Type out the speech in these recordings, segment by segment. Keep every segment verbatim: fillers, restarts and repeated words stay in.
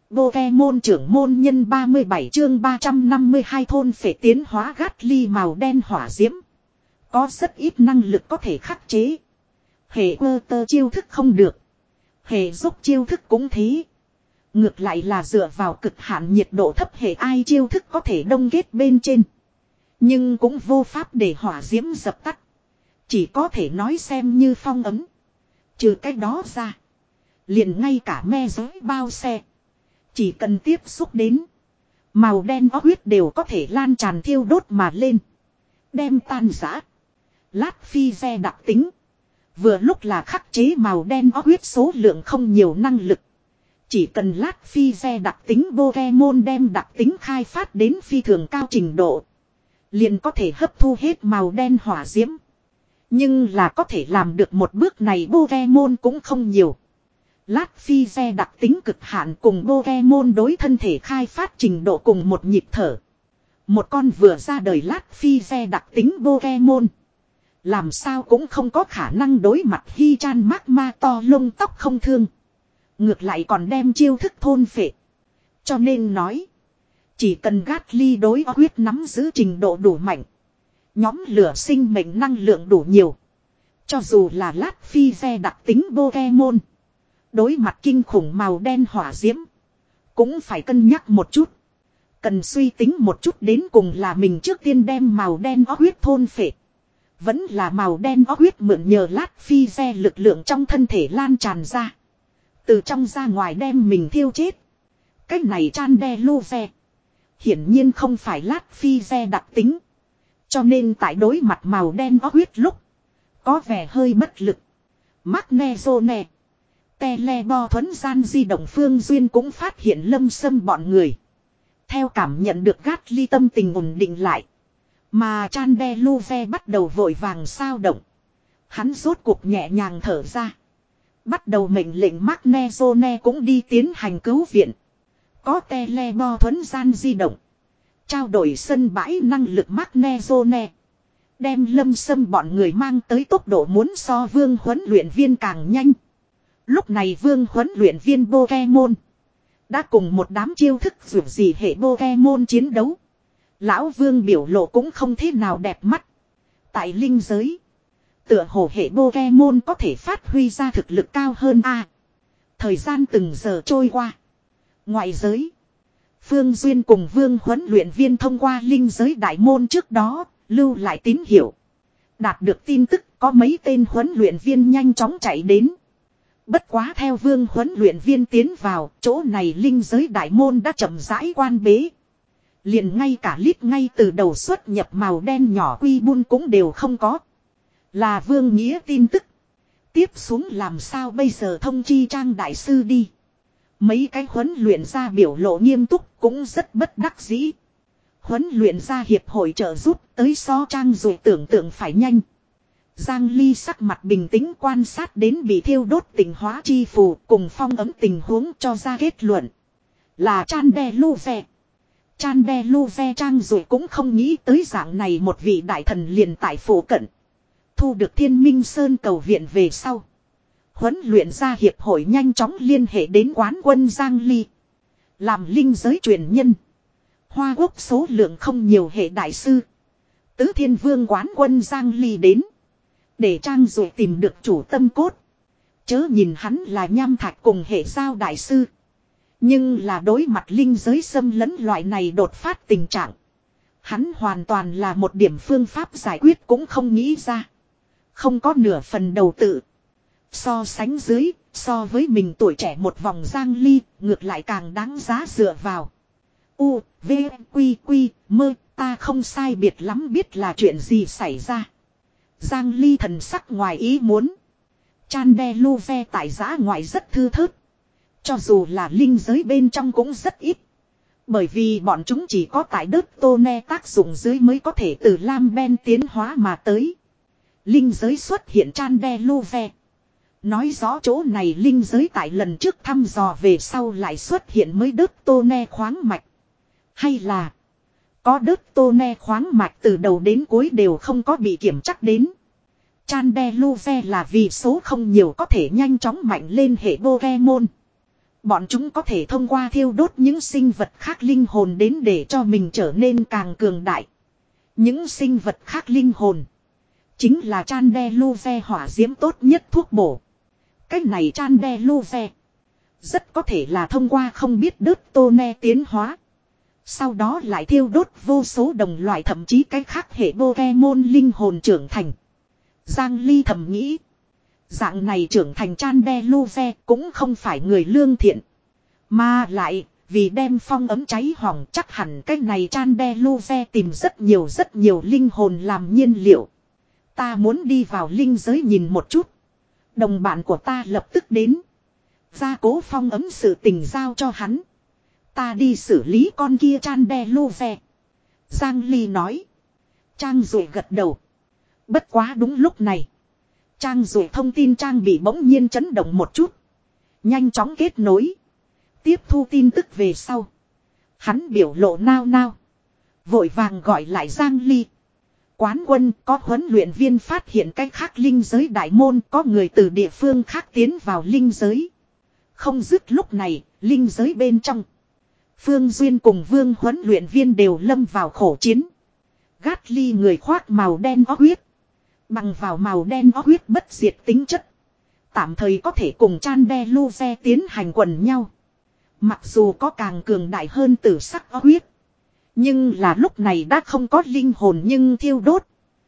Pokemon trưởng môn nhân ba mươi bảy chương ba trăm năm mươi hai thôn phệ tiến hóa Gatly màu đen hỏa diễm. Có rất ít năng lực có thể khắc chế. Hệ quơ tơ chiêu thức không được. Hệ dốc chiêu thức cũng thế. Ngược lại là dựa vào cực hạn nhiệt độ thấp hệ ai chiêu thức có thể đông kết bên trên. Nhưng cũng vô pháp để hỏa diễm dập tắt. Chỉ có thể nói xem như phong ấm. Trừ cái đó ra. Liền ngay cả me giới bao xe. Chỉ cần tiếp xúc đến. Màu đen ó huyết đều có thể lan tràn thiêu đốt mà lên. Đem tan rã. Lát phi xe đặc tính. Vừa lúc là khắc chế màu đen ó huyết số lượng không nhiều năng lực. Chỉ cần lát phi xe đặc tính Pokemon đem đặc tính khai phát đến phi thường cao trình độ. Liền có thể hấp thu hết màu đen hỏa diễm. Nhưng là có thể làm được một bước này Pokemon cũng không nhiều. Lát phi xe đặc tính cực hạn cùng Pokemon đối thân thể khai phát trình độ cùng một nhịp thở. Một con vừa ra đời lát phi xe đặc tính Pokemon. Làm sao cũng không có khả năng đối mặt Hichan Magma to lông tóc không thương. Ngược lại còn đem chiêu thức thôn phệ. Cho nên nói. Chỉ cần Gatly đối huyết nắm giữ trình độ đủ mạnh. Nhóm lửa sinh mệnh năng lượng đủ nhiều. Cho dù là lát phi xe đặc tính Pokemon. Đối mặt kinh khủng màu đen hỏa diễm. Cũng phải cân nhắc một chút. Cần suy tính một chút đến cùng là mình trước tiên đem màu đen ó huyết thôn phệ. Vẫn là màu đen ó huyết mượn nhờ lát phi xe lực lượng trong thân thể lan tràn ra. Từ trong ra ngoài đem mình thiêu chết. Cách này chan đe lô xe. Hiển nhiên không phải lát phi xe đặc tính. Cho nên tại đối mặt màu đen ó huyết lúc. Có vẻ hơi bất lực. Magnezone. Telebo thuấn gian di động Phương Duyên cũng phát hiện Lâm Sâm bọn người. Theo cảm nhận được Gatly tâm tình ổn định lại. Mà Chandeluve bắt đầu vội vàng sao động. Hắn rốt cuộc nhẹ nhàng thở ra. Bắt đầu mệnh lệnh Magnezone cũng đi tiến hành cứu viện. Có Telebo thuấn gian di động. Trao đổi sân bãi năng lực Magnezone. Đem Lâm Sâm bọn người mang tới tốc độ muốn so Vương huấn luyện viên càng nhanh. Lúc này Vương huấn luyện viên Pokemon. Đã cùng một đám chiêu thức dù gì hệ Pokemon chiến đấu. Lão Vương biểu lộ cũng không thế nào đẹp mắt. Tại linh giới. Tựa hồ hệ Pokemon có thể phát huy ra thực lực cao hơn a. À, thời gian từng giờ trôi qua. Ngoại giới. Phương Duyên cùng Vương huấn luyện viên thông qua linh giới đại môn trước đó. Lưu lại tín hiệu. Đạt được tin tức có mấy tên huấn luyện viên nhanh chóng chạy đến. Bất quá theo Vương huấn luyện viên tiến vào, chỗ này linh giới đại môn đã chậm rãi quan bế. Liền ngay cả lít ngay từ đầu xuất nhập màu đen nhỏ quy bun cũng đều không có. Là Vương Nghĩa tin tức. Tiếp xuống làm sao bây giờ thông chi Trang đại sư đi. Mấy cái huấn luyện ra biểu lộ nghiêm túc cũng rất bất đắc dĩ. Huấn luyện ra hiệp hội trợ giúp tới so Trang rồi tưởng tượng phải nhanh. Giang Ly sắc mặt bình tĩnh quan sát đến bị thiêu đốt tình hóa chi phù cùng phong ấm tình huống cho ra kết luận. Là Chandeluve. Chandeluve Trang rồi cũng không nghĩ tới dạng này một vị đại thần liền tại phủ cận. Thu được Thiên Minh Sơn cầu viện về sau. Huấn luyện ra hiệp hội nhanh chóng liên hệ đến quán quân Giang Ly. Làm linh giới truyền nhân. Hoa Quốc số lượng không nhiều hệ đại sư. Tứ Thiên Vương quán quân Giang Ly đến. Để Trang rồi tìm được chủ tâm cốt. Chớ nhìn hắn là nham thạch cùng hệ sao đại sư. Nhưng là đối mặt linh giới xâm lấn loại này đột phát tình trạng. Hắn hoàn toàn là một điểm phương pháp giải quyết cũng không nghĩ ra. Không có nửa phần đầu tự. So sánh dưới, so với mình tuổi trẻ một vòng Giang Ly, ngược lại càng đáng giá dựa vào. U, V, Quy, Quy, mơ, ta không sai biệt lắm biết là chuyện gì xảy ra. Giang Ly thần sắc ngoài ý muốn. Chandeluve tại giã ngoại rất thư thớt. Cho dù là linh giới bên trong cũng rất ít. Bởi vì bọn chúng chỉ có tại đất tô ne tác dụng dưới mới có thể từ Lam Ben tiến hóa mà tới. Linh giới xuất hiện Chandeluve. Nói rõ chỗ này linh giới tại lần trước thăm dò về sau lại xuất hiện mới đất tô ne khoáng mạch. Hay là có đất tô ne khoáng mạch từ đầu đến cuối đều không có bị kiểm chắc đến. Chandeluve là vì số không nhiều có thể nhanh chóng mạnh lên hệ Pokemon. Bọn chúng có thể thông qua thiêu đốt những sinh vật khác linh hồn đến để cho mình trở nên càng cường đại. Những sinh vật khác linh hồn chính là Chandeluve hỏa diễm tốt nhất thuốc bổ. Cách này Chandeluve rất có thể là thông qua không biết đớt tô ne tiến hóa. Sau đó lại thiêu đốt vô số đồng loại thậm chí cái khác hệ Pokemon linh hồn trưởng thành. Giang Ly thầm nghĩ. Dạng này trưởng thành Chandeluve cũng không phải người lương thiện. Mà lại, vì đem phong ấm cháy hỏng chắc hẳn cái này Chandeluve tìm rất nhiều rất nhiều linh hồn làm nhiên liệu. Ta muốn đi vào linh giới nhìn một chút. Đồng bạn của ta lập tức đến. Gia cố phong ấm sự tình giao cho hắn. Ta đi xử lý con kia Chandeluve. Giang Ly nói. Trang Duệ gật đầu. Bất quá đúng lúc này. Trang Duệ thông tin trang bị bỗng nhiên chấn động một chút. Nhanh chóng kết nối. Tiếp thu tin tức về sau. Hắn biểu lộ nao nao. Vội vàng gọi lại Giang Ly. Quán quân có huấn luyện viên phát hiện cách khác linh giới đại môn có người từ địa phương khác tiến vào linh giới. Không dứt lúc này, linh giới bên trong. Phương Duyên cùng Vương huấn luyện viên đều lâm vào khổ chiến. Gát ly người khoác màu đen ó huyết. Bằng vào màu đen ó huyết bất diệt tính chất. Tạm thời có thể cùng Chandeluve tiến hành quần nhau. Mặc dù có càng cường đại hơn tử sắc ó huyết. Nhưng là lúc này đã không có linh hồn nhưng thiêu đốt.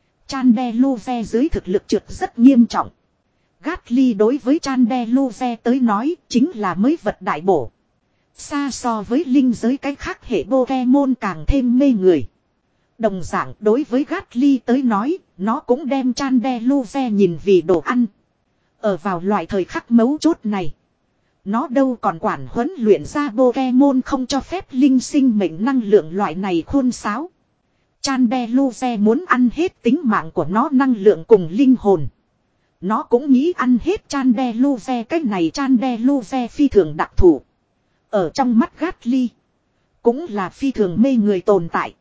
Chandeluve dưới thực lực trượt rất nghiêm trọng. Gát ly đối với Chandeluve tới nói chính là mới vật đại bổ. Xa so với linh giới cái khác hệ Pokemon càng thêm mê người. Đồng dạng đối với Gát ly tới nói, nó cũng đem Chandeluve nhìn vì đồ ăn. Ở vào loại thời khắc mấu chốt này. Nó đâu còn quản huấn luyện ra Pokemon không cho phép linh sinh mệnh năng lượng loại này khôn sáo. Chandeluve muốn ăn hết tính mạng của nó năng lượng cùng linh hồn. Nó cũng nghĩ ăn hết Chandeluve, cách này Chandeluve phi thường đặc thù. Ở trong mắt Gát ly cũng là phi thường mê người tồn tại.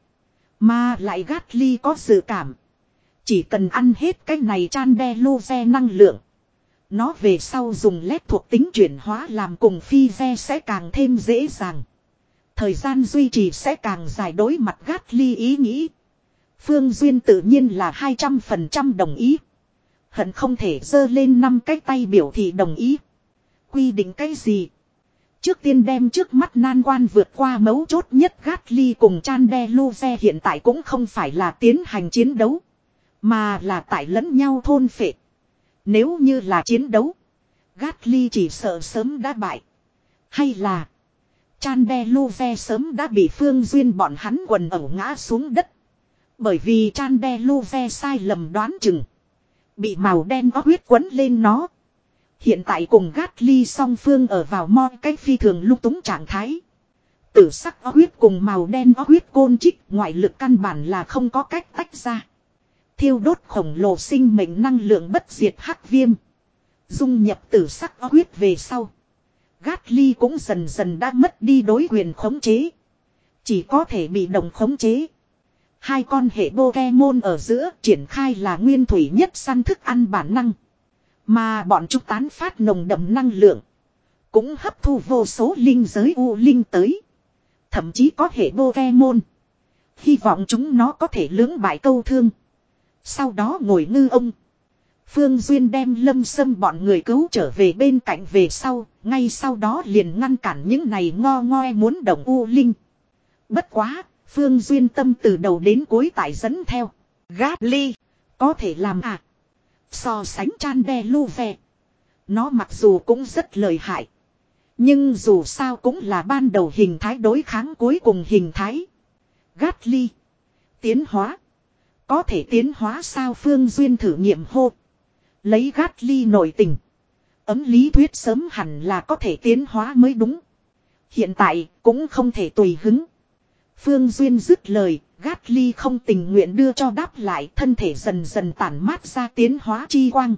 Mà lại Gát ly có dự cảm. Chỉ cần ăn hết cái này Chandeluve năng lượng. Nó về sau dùng lét thuộc tính chuyển hóa làm cùng phi ve sẽ càng thêm dễ dàng. Thời gian duy trì sẽ càng dài, đối mặt Gát ly ý nghĩ. Phương Duyên tự nhiên là hai trăm phần trăm đồng ý. Hận không thể giơ lên năm cái tay biểu thị đồng ý. Quy định cái gì? Trước tiên đem trước mắt nan quan vượt qua mấu chốt nhất. Gát ly cùng Chandeluve hiện tại cũng không phải là tiến hành chiến đấu. Mà là tại lẫn nhau thôn phệ. Nếu như là chiến đấu. Gát ly chỉ sợ sớm đã bại. Hay là Chandeluve sớm đã bị Phương Duyên bọn hắn quần ẩu ngã xuống đất. Bởi vì Chandeluve sai lầm đoán chừng. Bị màu đen ó huyết quấn lên nó. Hiện tại cùng Gát ly song phương ở vào mo cái phi thường lung túng trạng thái. Tử sắc ó huyết cùng màu đen ó huyết côn trích ngoại lực căn bản là không có cách tách ra. Thiêu đốt khổng lồ sinh mệnh năng lượng bất diệt hắc viêm. Dung nhập tử sắc ó huyết về sau. Gát ly cũng dần dần đã mất đi đối quyền khống chế. Chỉ có thể bị động khống chế. Hai con hệ Pokemon ở giữa triển khai là nguyên thủy nhất săn thức ăn bản năng. Mà bọn chúng tán phát nồng đậm năng lượng. Cũng hấp thu vô số linh giới u linh tới. Thậm chí có hệ Pokemon. Hy vọng chúng nó có thể lưỡng bại câu thương. Sau đó ngồi ngư ông. Phương Duyên đem Lâm Sâm bọn người cứu trở về bên cạnh về sau. Ngay sau đó liền ngăn cản những này ngo ngoe muốn động u linh. Bất quá, Phương Duyên tâm từ đầu đến cuối tại dẫn theo. Gát ly, có thể làm à? So sánh Chandeluve. Nó mặc dù cũng rất lợi hại. Nhưng dù sao cũng là ban đầu hình thái đối kháng cuối cùng hình thái. Gát ly. Tiến hóa. Có thể tiến hóa sao? Phương Duyên thử nghiệm hô. Lấy Gát ly nội tình. Ấm lý thuyết sớm hẳn là có thể tiến hóa mới đúng. Hiện tại cũng không thể tùy hứng. Phương Duyên dứt lời. Gát ly không tình nguyện đưa cho đáp lại, thân thể dần dần tản mát ra tiến hóa chi quang.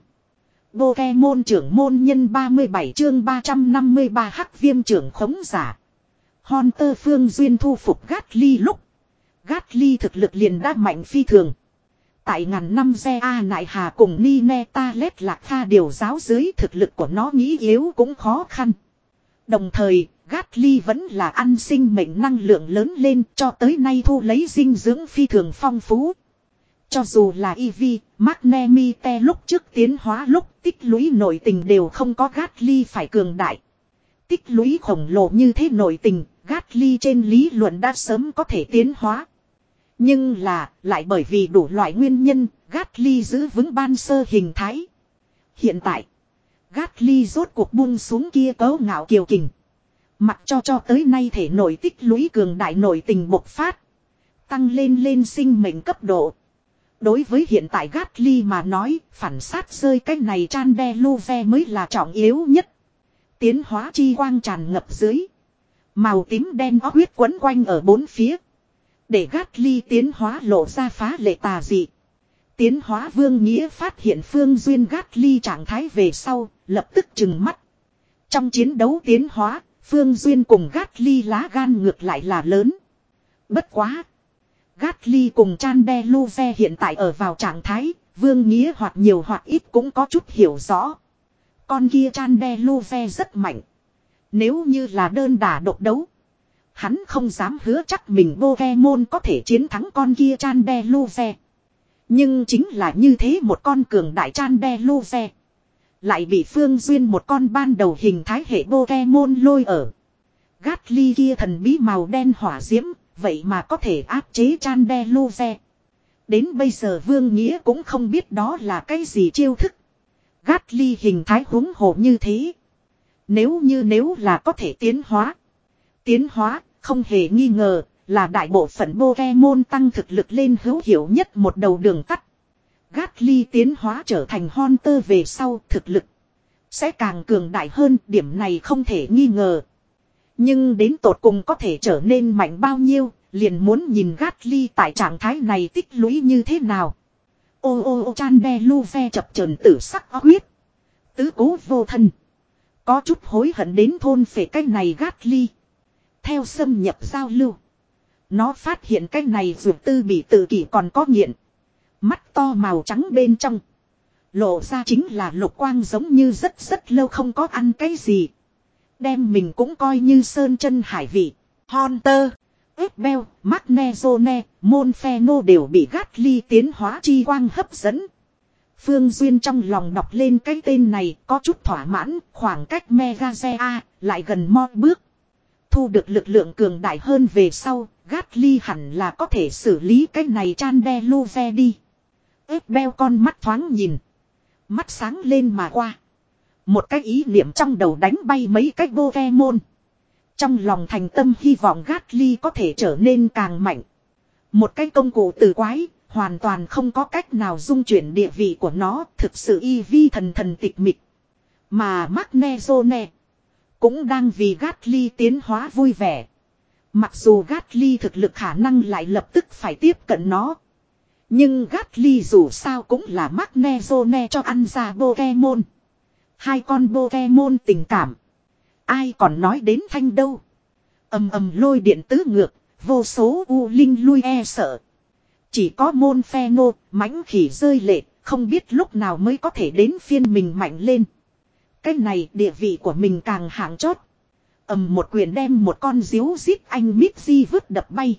Pokemon trưởng môn nhân ba mươi bảy chương ba trăm năm mươi ba hắc viêm trưởng khống giả. Hunter Phương Duyên thu phục Gát ly lúc. Gát ly thực lực liền đã mạnh phi thường. Tại ngàn năm Ze A Nại Hà cùng Nineta Lết Lạc Kha điều giáo dưới thực lực của nó nghĩ yếu cũng khó khăn. Đồng thời, Gatly vẫn là ăn sinh mệnh năng lượng lớn lên cho tới nay thu lấy dinh dưỡng phi thường phong phú. Cho dù là Eevee, Magnemite lúc trước tiến hóa lúc tích lũy nội tình đều không có Gatly phải cường đại. Tích lũy khổng lồ như thế nội tình, Gatly trên lý luận đã sớm có thể tiến hóa. Nhưng là, lại bởi vì đủ loại nguyên nhân, Gatly giữ vững ban sơ hình thái. Hiện tại, Gatly rốt cuộc buông xuống kia cấu ngạo kiều kình. Mặc cho cho tới nay thể nội tích lũy cường đại nội tình bộc phát. Tăng lên lên sinh mệnh cấp độ. Đối với hiện tại Gatly mà nói, phản sát rơi cái này Chandelure mới là trọng yếu nhất. Tiến hóa chi quang tràn ngập dưới. Màu tím đen óc huyết quấn quanh ở bốn phía. Để Gatly tiến hóa lộ ra phá lệ tà dị. Tiến hóa Vương Nghĩa phát hiện Phương Duyên Gatly trạng thái về sau, lập tức trừng mắt. Trong chiến đấu tiến hóa, Phương Duyên cùng Gatly lá gan ngược lại là lớn. Bất quá. Gatly cùng Chandelure hiện tại ở vào trạng thái, Vương Nghĩa hoặc nhiều hoặc ít cũng có chút hiểu rõ. Con kia Chandelure rất mạnh. Nếu như là đơn đả độc đấu, hắn không dám hứa chắc mình Pokemon có thể chiến thắng con kia Chandelure. Nhưng chính là như thế một con cường đại Chandelure lại bị Phương Duyên một con ban đầu hình thái hệ Pokemon lôi ở. Gatly kia thần bí màu đen hỏa diễm, vậy mà có thể áp chế Chandelure. Đến bây giờ Vương Nghĩa cũng không biết đó là cái gì chiêu thức. Gatly hình thái húng hổ như thế. Nếu như nếu là có thể tiến hóa. Tiến hóa, không hề nghi ngờ, là đại bộ phận Pokemon tăng thực lực lên hữu hiệu nhất một đầu đường tắt. Gatly tiến hóa trở thành Haunter về sau thực lực sẽ càng cường đại hơn, điểm này không thể nghi ngờ. Nhưng đến tột cùng có thể trở nên mạnh bao nhiêu, liền muốn nhìn Gatly tại trạng thái này tích lũy như thế nào. Ô ô ô Chandelure chập chờn tử sắc óc huyết. Tứ cố vô thân. Có chút hối hận đến thôn phệ cái này Gatly. Theo xâm nhập giao lưu. Nó phát hiện cái này dược tư bị tự kỷ còn có nghiện. Mắt to màu trắng bên trong. Lộ ra chính là lục quang giống như rất rất lâu không có ăn cái gì. Đem mình cũng coi như sơn chân hải vị. Haunter, Ebbel, Magnezone, Monferno đều bị Gatly tiến hóa chi quang hấp dẫn. Phương Duyên trong lòng đọc lên cái tên này có chút thỏa mãn, khoảng cách Megazea lại gần mo bước. Thu được lực lượng cường đại hơn về sau, Gatly hẳn là có thể xử lý cái này Chandelure đi. Ebbel con mắt thoáng nhìn. Mắt sáng lên mà qua. Một cái ý niệm trong đầu đánh bay mấy cái Pokemon. Trong lòng thành tâm hy vọng Gatly có thể trở nên càng mạnh. Một cái công cụ từ quái, hoàn toàn không có cách nào dung chuyển địa vị của nó, thực sự Eevee thần thần tịch mịch. Mà Magnezone cũng đang vì Gatly tiến hóa vui vẻ. Mặc dù Gatly thực lực khả năng lại lập tức phải tiếp cận nó. Nhưng Gatly dù sao cũng là Magnezone cho ăn ra Pokemon. Hai con Pokemon tình cảm. Ai còn nói đến thanh đâu. Ầm ầm lôi điện tứ ngược, vô số u linh lui e sợ. Chỉ có Monferno, mãnh khỉ rơi lệ, không biết lúc nào mới có thể đến phiên mình mạnh lên. Cái này địa vị của mình càng hạng chót. Ầm một quyền đem một con diếu giết anh Mitzi vứt đập bay.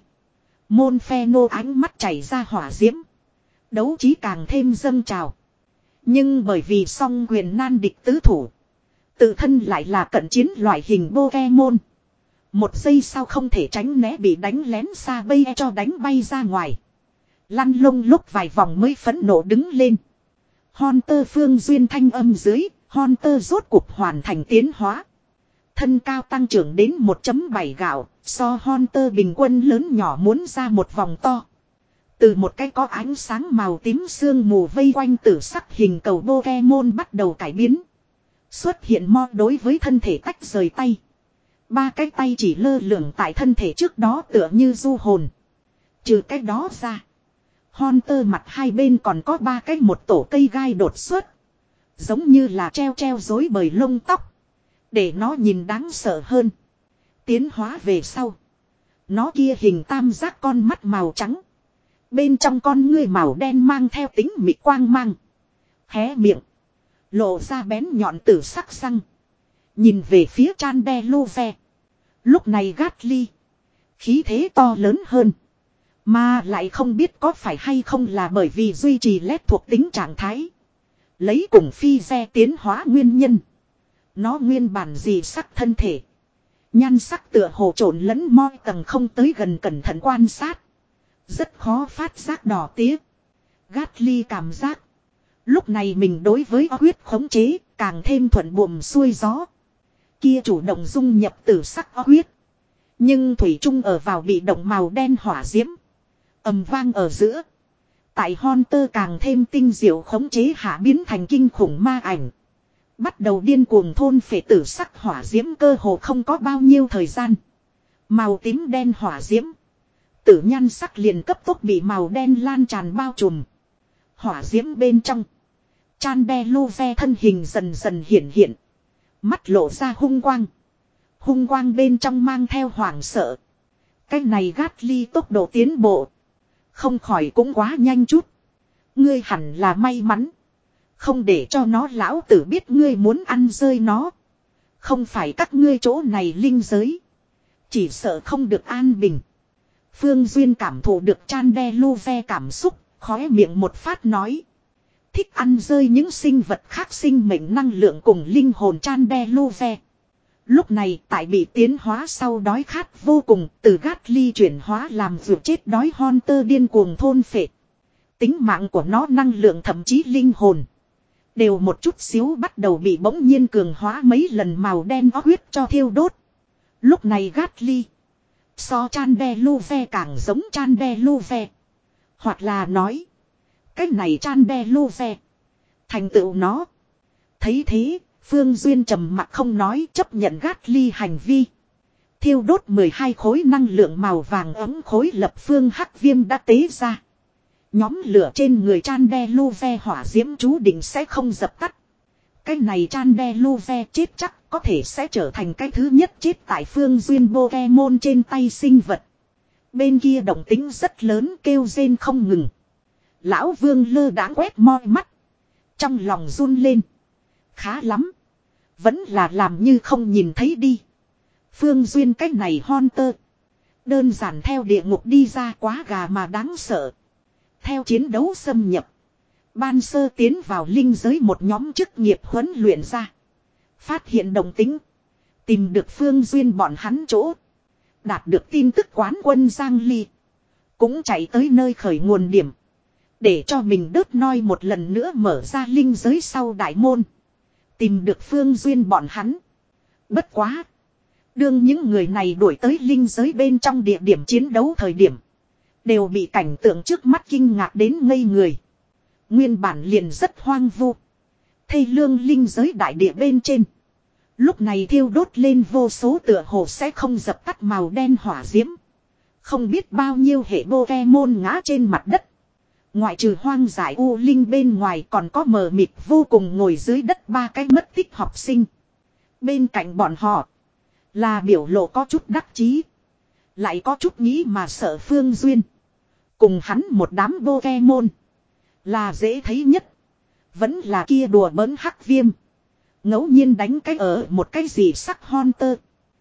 Monferno ánh mắt chảy ra hỏa diễm. Đấu trí càng thêm dâng trào. Nhưng bởi vì song quyền nan địch tứ thủ. Tự thân lại là cận chiến loại hình Pokemon. Một giây sau không thể tránh né bị đánh lén xa bay cho đánh bay ra ngoài. Lăn lông lúc vài vòng mới phẫn nộ đứng lên. Haunter Phương Duyên thanh âm dưới, Haunter rốt cuộc hoàn thành tiến hóa. Thân cao tăng trưởng đến một phẩy bảy gạo, so Haunter bình quân lớn nhỏ muốn ra một vòng to. Từ một cái có ánh sáng màu tím sương mù vây quanh tử sắc hình cầu Pokemon bắt đầu cải biến. Xuất hiện mo đối với thân thể tách rời tay. Ba cái tay chỉ lơ lửng tại thân thể trước đó tựa như du hồn. Trừ cái đó ra. Haunter mặt hai bên còn có ba cái một tổ cây gai đột xuất. Giống như là treo treo rối bời lông tóc. Để nó nhìn đáng sợ hơn. Tiến hóa về sau. Nó kia hình tam giác con mắt màu trắng. Bên trong con ngươi màu đen mang theo tính mịt quang mang. Hé miệng. Lộ ra bén nhọn tử sắc răng. Nhìn về phía Chandelove. Lúc này Gatly. Khí thế to lớn hơn. Mà lại không biết có phải hay không là bởi vì duy trì led thuộc tính trạng thái. Lấy cùng phi xe tiến hóa nguyên nhân. Nó nguyên bản gì sắc thân thể. Nhan sắc tựa hồ trộn lẫn moi tầng không tới gần cẩn thận quan sát. Rất khó phát giác đỏ tía. Gatly cảm giác. Lúc này mình đối với huyết khống chế càng thêm thuận buồm xuôi gió. Kia chủ động dung nhập tử sắc huyết. Nhưng thủy chung ở vào bị động màu đen hỏa diễm. Ầm vang ở giữa. Tại Hunter càng thêm tinh diệu khống chế hạ biến thành kinh khủng ma ảnh. Bắt đầu điên cuồng thôn phệ tử sắc hỏa diễm cơ hồ không có bao nhiêu thời gian. Màu tím đen hỏa diễm. Tử nhan sắc liền cấp tốc bị màu đen lan tràn bao trùm. Hỏa diễm bên trong. Chandelove thân hình dần dần hiển hiện. Mắt lộ ra hung quang. Hung quang bên trong mang theo hoảng sợ. Cái này Gatly tốc độ tiến bộ. Không khỏi cũng quá nhanh chút. Ngươi hẳn là may mắn. Không để cho nó lão tử biết ngươi muốn ăn rơi nó. Không phải các ngươi chỗ này linh giới. Chỉ sợ không được an bình. Phương Duyên cảm thụ được Chandelove cảm xúc. Khóe miệng một phát nói. Thích ăn rơi những sinh vật khác sinh mệnh năng lượng cùng linh hồn Chandelove. Lúc này tại bị tiến hóa sau đói khát vô cùng, từ Gatly chuyển hóa làm vượt chết đói Hunter điên cuồng thôn phệ. Tính mạng của nó năng lượng thậm chí linh hồn. Đều một chút xíu bắt đầu bị bỗng nhiên cường hóa mấy lần màu đen huyết cho thiêu đốt. Lúc này Gatly. So Chandelove càng giống Chandelove. Hoặc là nói. Cái này Chandelove. Thành tựu nó. Thấy thế. Phương Duyên trầm mặc không nói chấp nhận Gatly hành vi. Thiêu đốt mười hai khối năng lượng màu vàng ấm khối lập phương hắc viêm đã tế ra. Nhóm lửa trên người Chandelove hỏa diễm chú định sẽ không dập tắt. Cái này Chandelove chết chắc có thể sẽ trở thành cái thứ nhất chết tại Phương Duyên Pokemon trên tay sinh vật. Bên kia động tính rất lớn kêu rên không ngừng. Lão Vương lơ đãng quét moi mắt. Trong lòng run lên. Khá lắm. Vẫn là làm như không nhìn thấy đi. Phương Duyên cách này Hunter. Đơn giản theo địa ngục đi ra quá gà mà đáng sợ. Theo chiến đấu xâm nhập. Ban sơ tiến vào linh giới một nhóm chức nghiệp huấn luyện ra. Phát hiện đồng tính. Tìm được Phương Duyên bọn hắn chỗ. Đạt được tin tức quán quân Giang Ly. Cũng chạy tới nơi khởi nguồn điểm. Để cho mình đớt noi một lần nữa mở ra linh giới sau đại môn. Tìm được Phương Duyên bọn hắn. Bất quá. Đương những người này đuổi tới linh giới bên trong địa điểm chiến đấu thời điểm. Đều bị cảnh tượng trước mắt kinh ngạc đến ngây người. Nguyên bản liền rất hoang vu. Thây lương linh giới đại địa bên trên. Lúc này thiêu đốt lên vô số tựa hồ sẽ không dập tắt màu đen hỏa diễm. Không biết bao nhiêu hệ Pokemon ngã trên mặt đất. Ngoại trừ hoang dại U Linh bên ngoài còn có mờ mịt vô cùng ngồi dưới đất ba cái mất tích học sinh. Bên cạnh bọn họ là biểu lộ có chút đắc chí. Lại có chút nghĩ mà sợ Phương Duyên. Cùng hắn một đám Pokemon. Là dễ thấy nhất. Vẫn là kia đùa bỡn hắc viêm. Ngẫu nhiên đánh cái ở một cái gì sắc Hunter.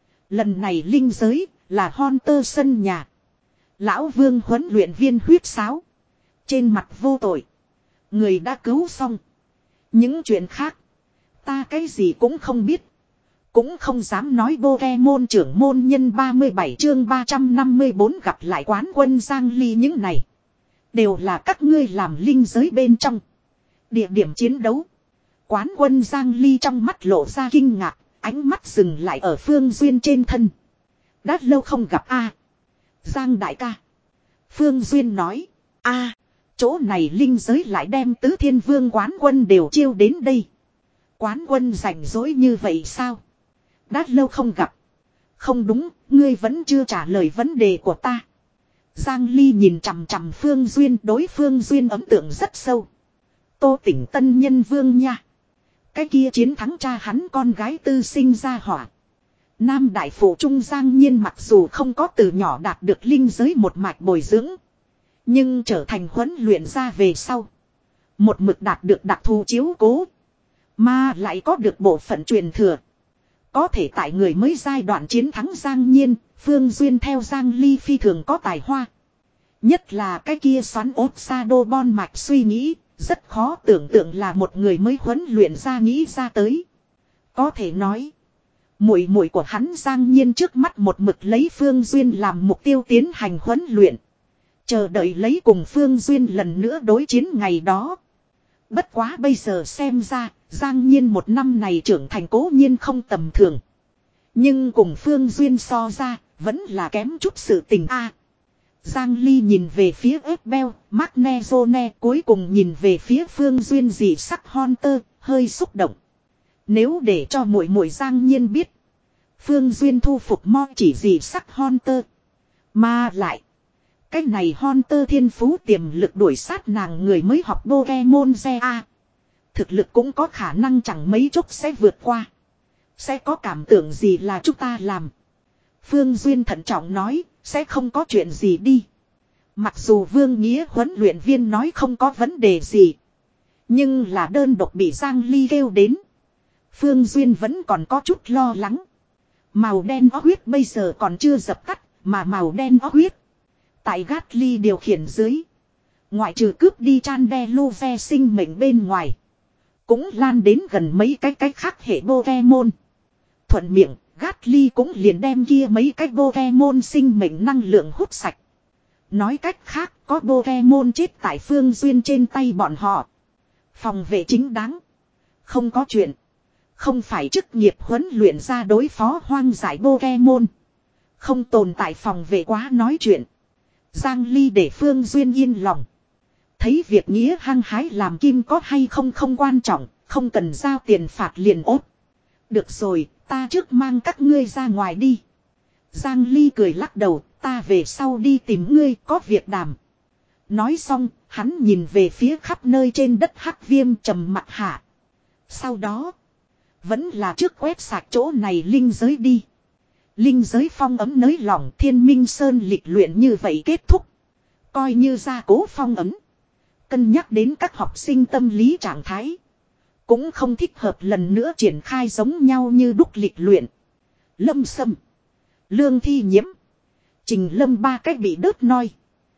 Lần này linh giới là Hunter sân nhà. Lão Vương huấn luyện viên huyết sáo. Trên mặt vô tội. Người đã cứu xong. Những chuyện khác. Ta cái gì cũng không biết. Cũng không dám nói Pokemon trưởng môn nhân ba mươi bảy chương ba trăm năm mươi bốn gặp lại quán quân Giang Ly những này. Đều là các ngươi làm linh giới bên trong. Địa điểm chiến đấu. Quán quân Giang Ly trong mắt lộ ra kinh ngạc. Ánh mắt dừng lại ở Phương Duyên trên thân. Đã lâu không gặp a Giang đại ca. Phương Duyên nói. a Chỗ này linh giới lại đem tứ thiên vương quán quân đều chiêu đến đây. Quán quân rảnh rỗi như vậy sao? Đã lâu không gặp. Không đúng, ngươi vẫn chưa trả lời vấn đề của ta. Giang Ly nhìn chằm chằm Phương Duyên, đối Phương Duyên ấn tượng rất sâu. Tô Tỉnh tân nhân vương nha. Cái kia chiến thắng cha hắn con gái tư sinh ra hỏa. Nam đại phụ trung Giang Nhiên mặc dù không có từ nhỏ đạt được linh giới một mạch bồi dưỡng. Nhưng trở thành huấn luyện ra về sau. Một mực đạt được đặc thù chiếu cố. Mà lại có được bộ phận truyền thừa. Có thể tại người mới giai đoạn chiến thắng Giang Nhiên, Phương Duyên theo Giang Ly phi thường có tài hoa. Nhất là cái kia xoắn ốt sa đô bon mạch suy nghĩ, rất khó tưởng tượng là một người mới huấn luyện ra nghĩ ra tới. Có thể nói, muội muội của hắn Giang Nhiên trước mắt một mực lấy Phương Duyên làm mục tiêu tiến hành huấn luyện. Chờ đợi lấy cùng Phương Duyên lần nữa đối chiến ngày đó. Bất quá bây giờ xem ra, Giang Nhiên một năm này trưởng thành cố nhiên không tầm thường. Nhưng cùng Phương Duyên so ra, vẫn là kém chút sự tình a. Giang Ly nhìn về phía Ebel, Magnezone cuối cùng nhìn về phía Phương Duyên dị sắc Hunter, hơi xúc động. Nếu để cho muội muội Giang Nhiên biết, Phương Duyên thu phục mo chỉ dị sắc Hunter. Mà lại, cái này Hunter thiên phú tiềm lực đuổi sát nàng người mới học Pokemon Ge A. Thực lực cũng có khả năng chẳng mấy chốc sẽ vượt qua. Sẽ có cảm tưởng gì là chúng ta làm. Phương Duyên thận trọng nói, sẽ không có chuyện gì đi. Mặc dù Vương Nghĩa huấn luyện viên nói không có vấn đề gì. Nhưng là đơn độc bị Giang Ly kêu đến. Phương Duyên vẫn còn có chút lo lắng. Màu đen óc huyết bây giờ còn chưa dập tắt, mà màu đen óc huyết. Tại Gatly điều khiển dưới. Ngoại trừ cướp đi Chandelure sinh mệnh bên ngoài. Cũng lan đến gần mấy cái cách khác hệ Pokemon. Thuận miệng, Gatly cũng liền đem kia mấy cái Pokemon sinh mệnh năng lượng hút sạch. Nói cách khác, có Pokemon chết tại Phương Duyên trên tay bọn họ. Phòng vệ chính đáng. Không có chuyện. Không phải chức nghiệp huấn luyện ra đối phó hoang dại Pokemon. Không tồn tại phòng vệ quá nói chuyện. Giang Ly để Phương Duyên yên lòng. Thấy việc nghĩa hăng hái làm kim có hay không không quan trọng, không cần giao tiền phạt liền ốt. Được rồi, ta trước mang các ngươi ra ngoài đi. Giang Ly cười lắc đầu, ta về sau đi tìm ngươi có việc đàm. Nói xong, hắn nhìn về phía khắp nơi trên đất hắc viêm trầm mặt hạ. Sau đó, vẫn là trước quét sạch chỗ này linh giới đi. Linh giới phong ấm nới lỏng Thiên Minh Sơn lịch luyện như vậy kết thúc. Coi như gia cố phong ấm. Cân nhắc đến các học sinh tâm lý trạng thái. Cũng không thích hợp lần nữa triển khai giống nhau như đúc lịch luyện. Lâm Sâm, Lương Thi Nhiễm, Trình Lâm ba cách bị đớt noi.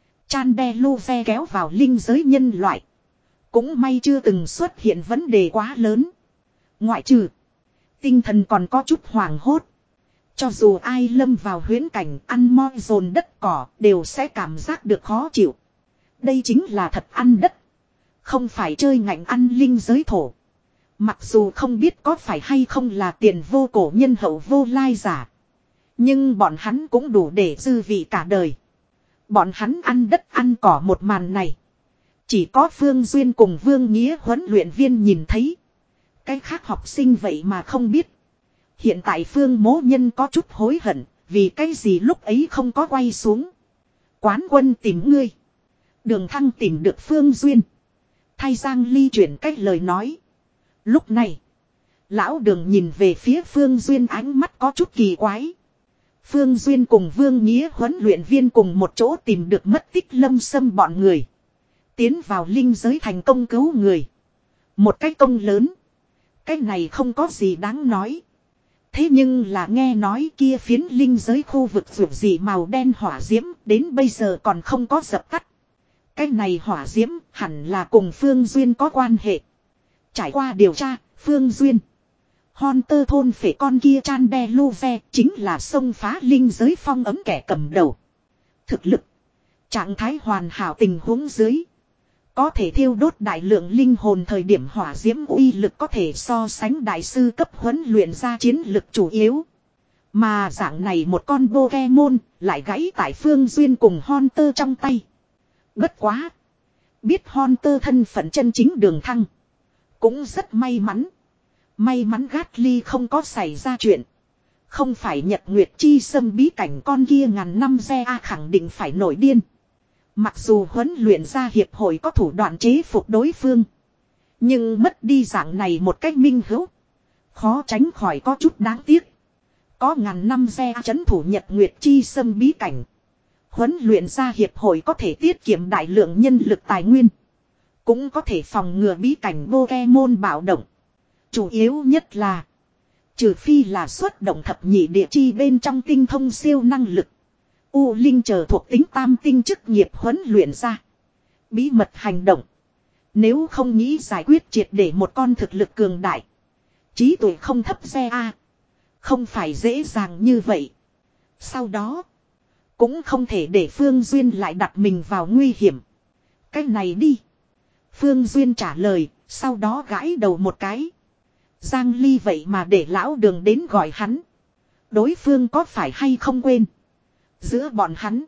Chandelure kéo vào linh giới nhân loại. Cũng may chưa từng xuất hiện vấn đề quá lớn. Ngoại trừ, tinh thần còn có chút hoảng hốt. Cho dù ai lâm vào huyễn cảnh ăn moi dồn đất cỏ đều sẽ cảm giác được khó chịu. Đây chính là thật ăn đất. Không phải chơi ngạnh ăn linh giới thổ. Mặc dù không biết có phải hay không là tiền vô cổ nhân hậu vô lai giả. Nhưng bọn hắn cũng đủ để dư vị cả đời. Bọn hắn ăn đất ăn cỏ một màn này. Chỉ có Phương Duyên cùng Vương Nghĩa huấn luyện viên nhìn thấy. Cái khác học sinh vậy mà không biết. Hiện tại Phương Mố Nhân có chút hối hận. Vì cái gì lúc ấy không có quay xuống. Quán quân tìm ngươi. Đường Thăng tìm được Phương Duyên. Thay Giang Ly chuyển cách lời nói. Lúc này, lão Đường nhìn về phía Phương Duyên ánh mắt có chút kỳ quái. Phương Duyên cùng Vương Nghĩa huấn luyện viên cùng một chỗ tìm được mất tích Lâm Sâm bọn người. Tiến vào linh giới thành công cứu người. Một cái công lớn. Cái này không có gì đáng nói. Thế nhưng là nghe nói kia phiến linh giới khu vực vượt dị màu đen hỏa diễm đến bây giờ còn không có dập tắt. Cái này hỏa diễm hẳn là cùng Phương Duyên có quan hệ. Trải qua điều tra, Phương Duyên, Hunter thôn phệ con kia Chandelure chính là xông phá linh giới phong ấm kẻ cầm đầu. Thực lực, trạng thái hoàn hảo tình huống dưới. Có thể thiêu đốt đại lượng linh hồn thời điểm hỏa diễm uy lực có thể so sánh đại sư cấp huấn luyện ra chiến lực chủ yếu. Mà dạng này một con Pokemon lại gãy tại Phương Duyên cùng Hunter trong tay. Bất quá. Biết Hunter thân phận chân chính Đường Thăng. Cũng rất may mắn. May mắn Gatly không có xảy ra chuyện. Không phải Nhật Nguyệt Chi xâm bí cảnh con kia ngàn năm Ge A khẳng định phải nổi điên. Mặc dù huấn luyện ra hiệp hội có thủ đoạn chế phục đối phương. Nhưng mất đi dạng này một cách minh hữu. Khó tránh khỏi có chút đáng tiếc. Có ngàn năm Ge A trấn thủ Nhật Nguyệt Chi xâm bí cảnh. Huấn luyện ra hiệp hội có thể tiết kiệm đại lượng nhân lực tài nguyên. Cũng có thể phòng ngừa bí cảnh Pokemon bạo động. Chủ yếu nhất là Trừ phi là xuất động thập nhị địa chi bên trong tinh thông siêu năng lực. U Linh chờ thuộc tính tam tinh chức nghiệp huấn luyện ra. Bí mật hành động. Nếu không nghĩ giải quyết triệt để một con thực lực cường đại. Trí tuệ không thấp xe A. Không phải dễ dàng như vậy. Sau đó. Cũng không thể để Phương Duyên lại đặt mình vào nguy hiểm. Cái này đi. Phương Duyên trả lời. Sau đó gãi đầu một cái. Giang Ly vậy mà để lão đường đến gọi hắn. Đối phương có phải hay không quên. Giữa bọn hắn.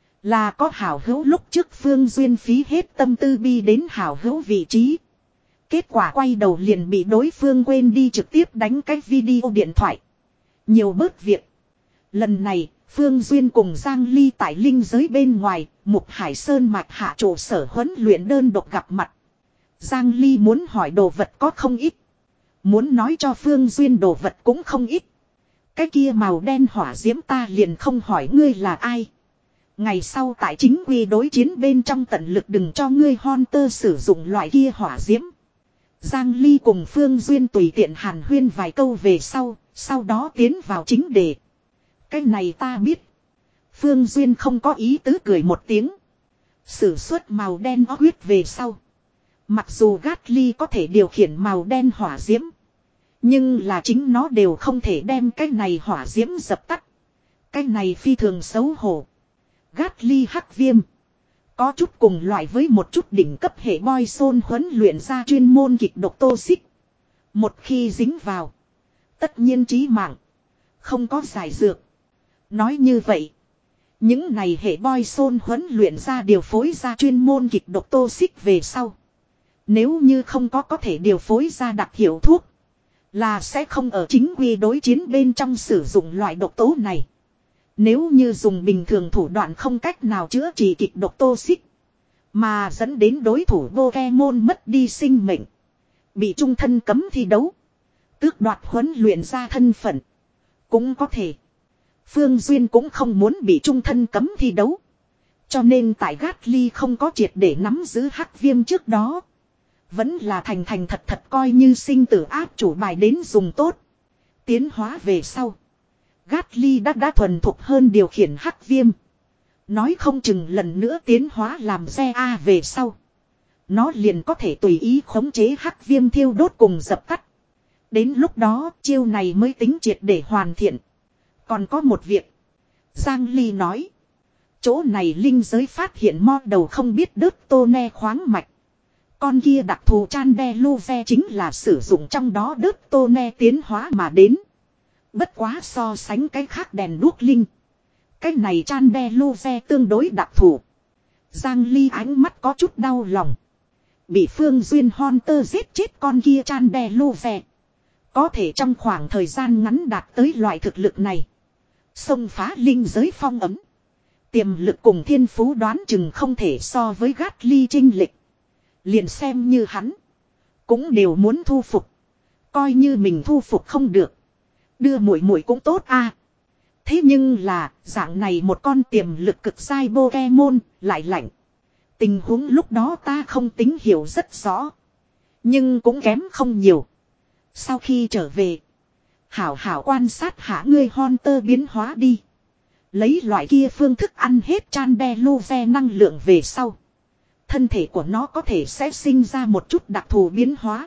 Là có hảo hữu lúc trước Phương Duyên phí hết tâm tư bi đến hảo hữu vị trí. Kết quả quay đầu liền bị đối phương quên đi trực tiếp đánh cái video điện thoại. Nhiều bớt việc. Lần này, Phương Duyên cùng Giang Ly tại linh giới bên ngoài, Mục Hải Sơn mạch hạ trụ sở huấn luyện đơn độc gặp mặt. Giang Ly muốn hỏi đồ vật có không ít. Muốn nói cho Phương Duyên đồ vật cũng không ít. Cái kia màu đen hỏa diễm ta liền không hỏi ngươi là ai. Ngày sau tại chính quy đối chiến bên trong tận lực đừng cho ngươi Hunter sử dụng loại kia hỏa diễm. Giang Ly cùng Phương Duyên tùy tiện hàn huyên vài câu về sau, sau đó tiến vào chính đề. Cái này ta biết. Phương Duyên không có ý tứ cười một tiếng. Sử xuất màu đen ó huyết về sau. Mặc dù Gatly có thể điều khiển màu đen hỏa diễm. Nhưng là chính nó đều không thể đem cái này hỏa diễm dập tắt. Cái này phi thường xấu hổ. Gatly hắc viêm. Có chút cùng loại với một chút đỉnh cấp hệ boy soul huấn luyện ra chuyên môn kịch độc tô xích. Một khi dính vào. Tất nhiên chí mạng. Không có giải dược. Nói như vậy. Những này hệ boy soul huấn luyện ra điều phối ra chuyên môn kịch độc tô xích về sau. Nếu như không có có thể điều phối ra đặc hiệu thuốc. Là sẽ không ở chính quy đối chiến bên trong sử dụng loại độc tố này. Nếu như dùng bình thường thủ đoạn không cách nào chữa trị kịch độc tô xích. Mà dẫn đến đối thủ Pokemon mất đi sinh mệnh. Bị trung thân cấm thi đấu. Tước đoạt huấn luyện ra thân phận. Cũng có thể. Phương Duyên cũng không muốn bị trung thân cấm thi đấu. Cho nên tại Gatly không có triệt để nắm giữ hắc viêm trước đó. Vẫn là thành thành thật thật coi như sinh tử áp chủ bài đến dùng tốt. Tiến hóa về sau. Gatly đã đã thuần thục hơn điều khiển hắc viêm. Nói không chừng lần nữa tiến hóa làm xe A về sau. Nó liền có thể tùy ý khống chế hắc viêm thiêu đốt cùng dập tắt. Đến lúc đó chiêu này mới tính triệt để hoàn thiện. Còn có một việc. Giang Ly nói. Chỗ này linh giới phát hiện mo đầu không biết đớt tô ne khoáng mạch. Con kia đặc thù chan đe lu ve chính là sử dụng trong đó đớt tô ne tiến hóa mà đến. Bất quá so sánh cái khác đèn đuốc linh. Cái này chan đe lu ve tương đối đặc thù. Giang Ly ánh mắt có chút đau lòng. Bị Phương Duyên Hunter giết chết con kia chan đe lu ve. Có thể trong khoảng thời gian ngắn đạt tới loại thực lực này. Xông phá linh giới phong ấm. Tiềm lực cùng thiên phú đoán chừng không thể so với Gatly trinh lịch. Liền xem như hắn. Cũng đều muốn thu phục. Coi như mình thu phục không được. Đưa muội muội cũng tốt a. Thế nhưng là dạng này một con tiềm lực cực sai Pokemon lại lạnh. Tình huống lúc đó ta không tính hiểu rất rõ. Nhưng cũng kém không nhiều. Sau khi trở về. Hảo hảo quan sát hạ ngươi Hunter biến hóa đi. Lấy loại kia phương thức ăn hết chan đe lu ve năng lượng về sau. Thân thể của nó có thể sẽ sinh ra một chút đặc thù biến hóa.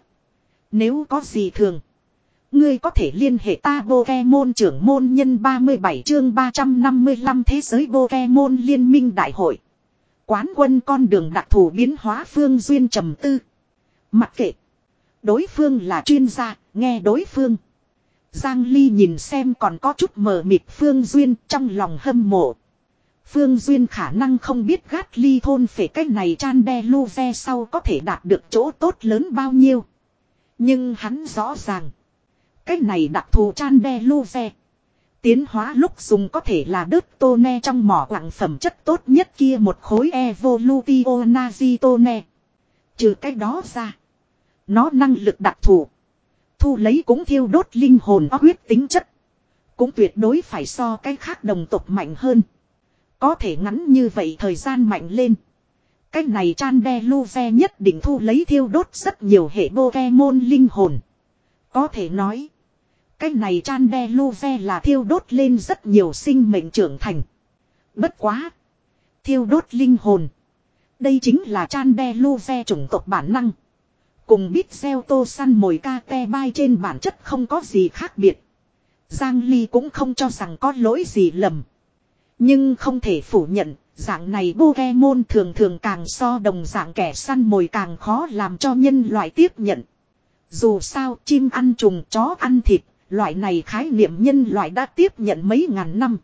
Nếu có gì thường. Ngươi có thể liên hệ ta Pokemon trưởng môn nhân ba mươi bảy chương ba trăm năm mươi lăm thế giới Pokemon liên minh đại hội. Quán quân con đường đặc thù biến hóa Phương Duyên trầm tư. Mặc kệ. Đối phương là chuyên gia, nghe đối phương. Giang Ly nhìn xem còn có chút mờ mịt Phương Duyên trong lòng hâm mộ. Phương Duyên khả năng không biết Gatly thôn phệ cách này chan đe lu ve sau có thể đạt được chỗ tốt lớn bao nhiêu. Nhưng hắn rõ ràng. Cách này đặc thù chan đe lu ve. Tiến hóa lúc dùng có thể là đớt tô ne trong mỏ quặng phẩm chất tốt nhất kia một khối Evolutio Nazitone. Trừ cách đó ra. Nó năng lực đặc thù. Thu lấy cũng thiêu đốt linh hồn huyết tính chất. Cũng tuyệt đối phải so cái khác đồng tộc mạnh hơn. Có thể ngắn như vậy thời gian mạnh lên. Cách này chan đe lu ve nhất định thu lấy thiêu đốt rất nhiều hệ Pokemon linh hồn. Có thể nói. Cái này Chandelove là thiêu đốt lên rất nhiều sinh mệnh trưởng thành. Bất quá. Thiêu đốt linh hồn. Đây chính là Chandelove chủng tộc bản năng. Cùng biết gieo tô săn mồi ca te bai trên bản chất không có gì khác biệt. Giang Ly cũng không cho rằng có lỗi gì lầm. Nhưng không thể phủ nhận, dạng này Pokemon thường thường càng so đồng dạng kẻ săn mồi càng khó làm cho nhân loại tiếp nhận. Dù sao, chim ăn trùng, chó ăn thịt, loại này khái niệm nhân loại đã tiếp nhận mấy ngàn năm.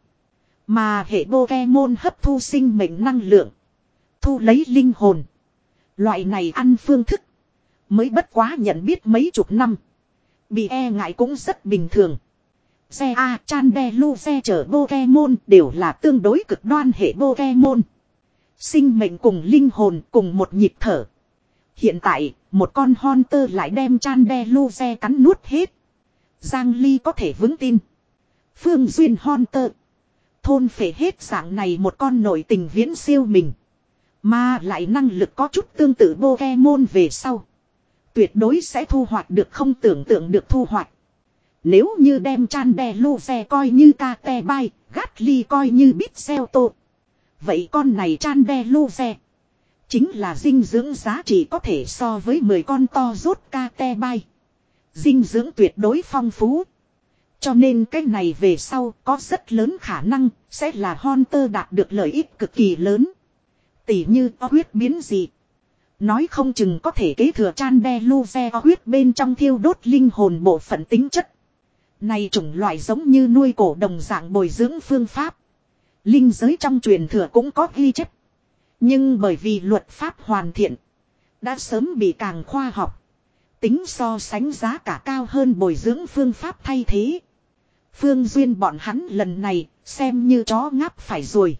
Mà hệ Pokemon hấp thu sinh mệnh năng lượng, thu lấy linh hồn. Loại này ăn phương thức, mới bất quá nhận biết mấy chục năm. Bị e ngại cũng rất bình thường. Xe A, Chandelove chở Pokemon đều là tương đối cực đoan hệ Pokemon. Sinh mệnh cùng linh hồn cùng một nhịp thở. Hiện tại, một con Haunter lại đem Chandelove cắn nuốt hết. Giang Ly có thể vững tin. Phương duyên Haunter. Thôn phệ hết dạng này một con nội tình viễn siêu mình. Mà lại năng lực có chút tương tự Pokemon về sau. Tuyệt đối sẽ thu hoạch được không tưởng tượng được thu hoạch. Nếu như đem Chandelove coi như Kate Bai, Gatly coi như Pixelto. Vậy con này Chandelove chính là dinh dưỡng giá trị có thể so với mười con to rốt Kate Bai. Dinh dưỡng tuyệt đối phong phú. Cho nên cái này về sau có rất lớn khả năng sẽ là Haunter đạt được lợi ích cực kỳ lớn. Tỉ như có huyết biến gì. Nói không chừng có thể kế thừa Chandelove huyết bên trong thiêu đốt linh hồn bộ phận tính chất. Này chủng loại giống như nuôi cổ đồng dạng bồi dưỡng phương pháp. Linh giới trong truyền thừa cũng có ghi chép. Nhưng bởi vì luật pháp hoàn thiện, đã sớm bị càng khoa học, tính so sánh giá cả cao hơn bồi dưỡng phương pháp thay thế. Phương duyên bọn hắn lần này xem như chó ngáp phải rồi.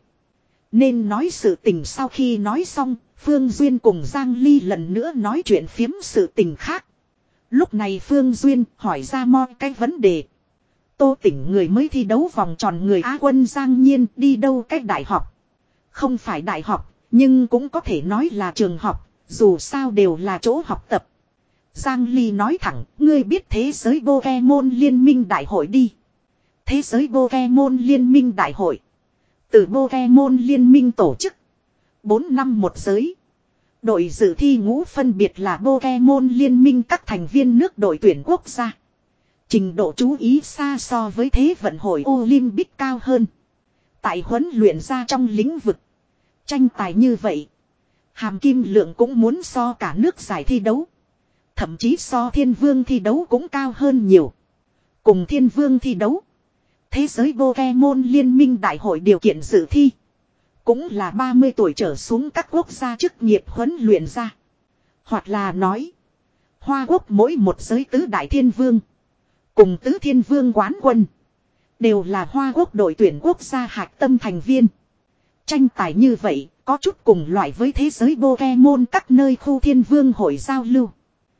Nên nói sự tình sau khi nói xong, Phương Duyên cùng Giang Ly lần nữa nói chuyện phiếm sự tình khác. Lúc này Phương Duyên hỏi ra mọi cái vấn đề. Tô Tỉnh người mới thi đấu vòng tròn người Á quân Giang Nhiên đi đâu cách đại học. Không phải đại học, nhưng cũng có thể nói là trường học, dù sao đều là chỗ học tập. Giang Ly nói thẳng, ngươi biết thế giới Pokemon liên minh đại hội đi. Thế giới Pokemon liên minh đại hội. Từ Pokemon liên minh tổ chức. bốn năm một giới. Đội dự thi ngũ phân biệt là Pokemon liên minh các thành viên nước đội tuyển quốc gia. Trình độ chú ý xa so với thế vận hội Olympic cao hơn. Tại huấn luyện ra trong lĩnh vực. Tranh tài như vậy. Hàm kim lượng cũng muốn so cả nước giải thi đấu. Thậm chí so thiên vương thi đấu cũng cao hơn nhiều. Cùng thiên vương thi đấu. Thế giới Pokemon liên minh đại hội điều kiện dự thi. Cũng là ba mươi tuổi trở xuống các quốc gia chức nghiệp huấn luyện ra. Hoặc là nói. Hoa quốc mỗi một giới tứ đại thiên vương. Cùng tứ thiên vương quán quân. Đều là Hoa quốc đội tuyển quốc gia hạch tâm thành viên. Tranh tài như vậy có chút cùng loại với thế giới Pokemon các nơi khu thiên vương hội giao lưu.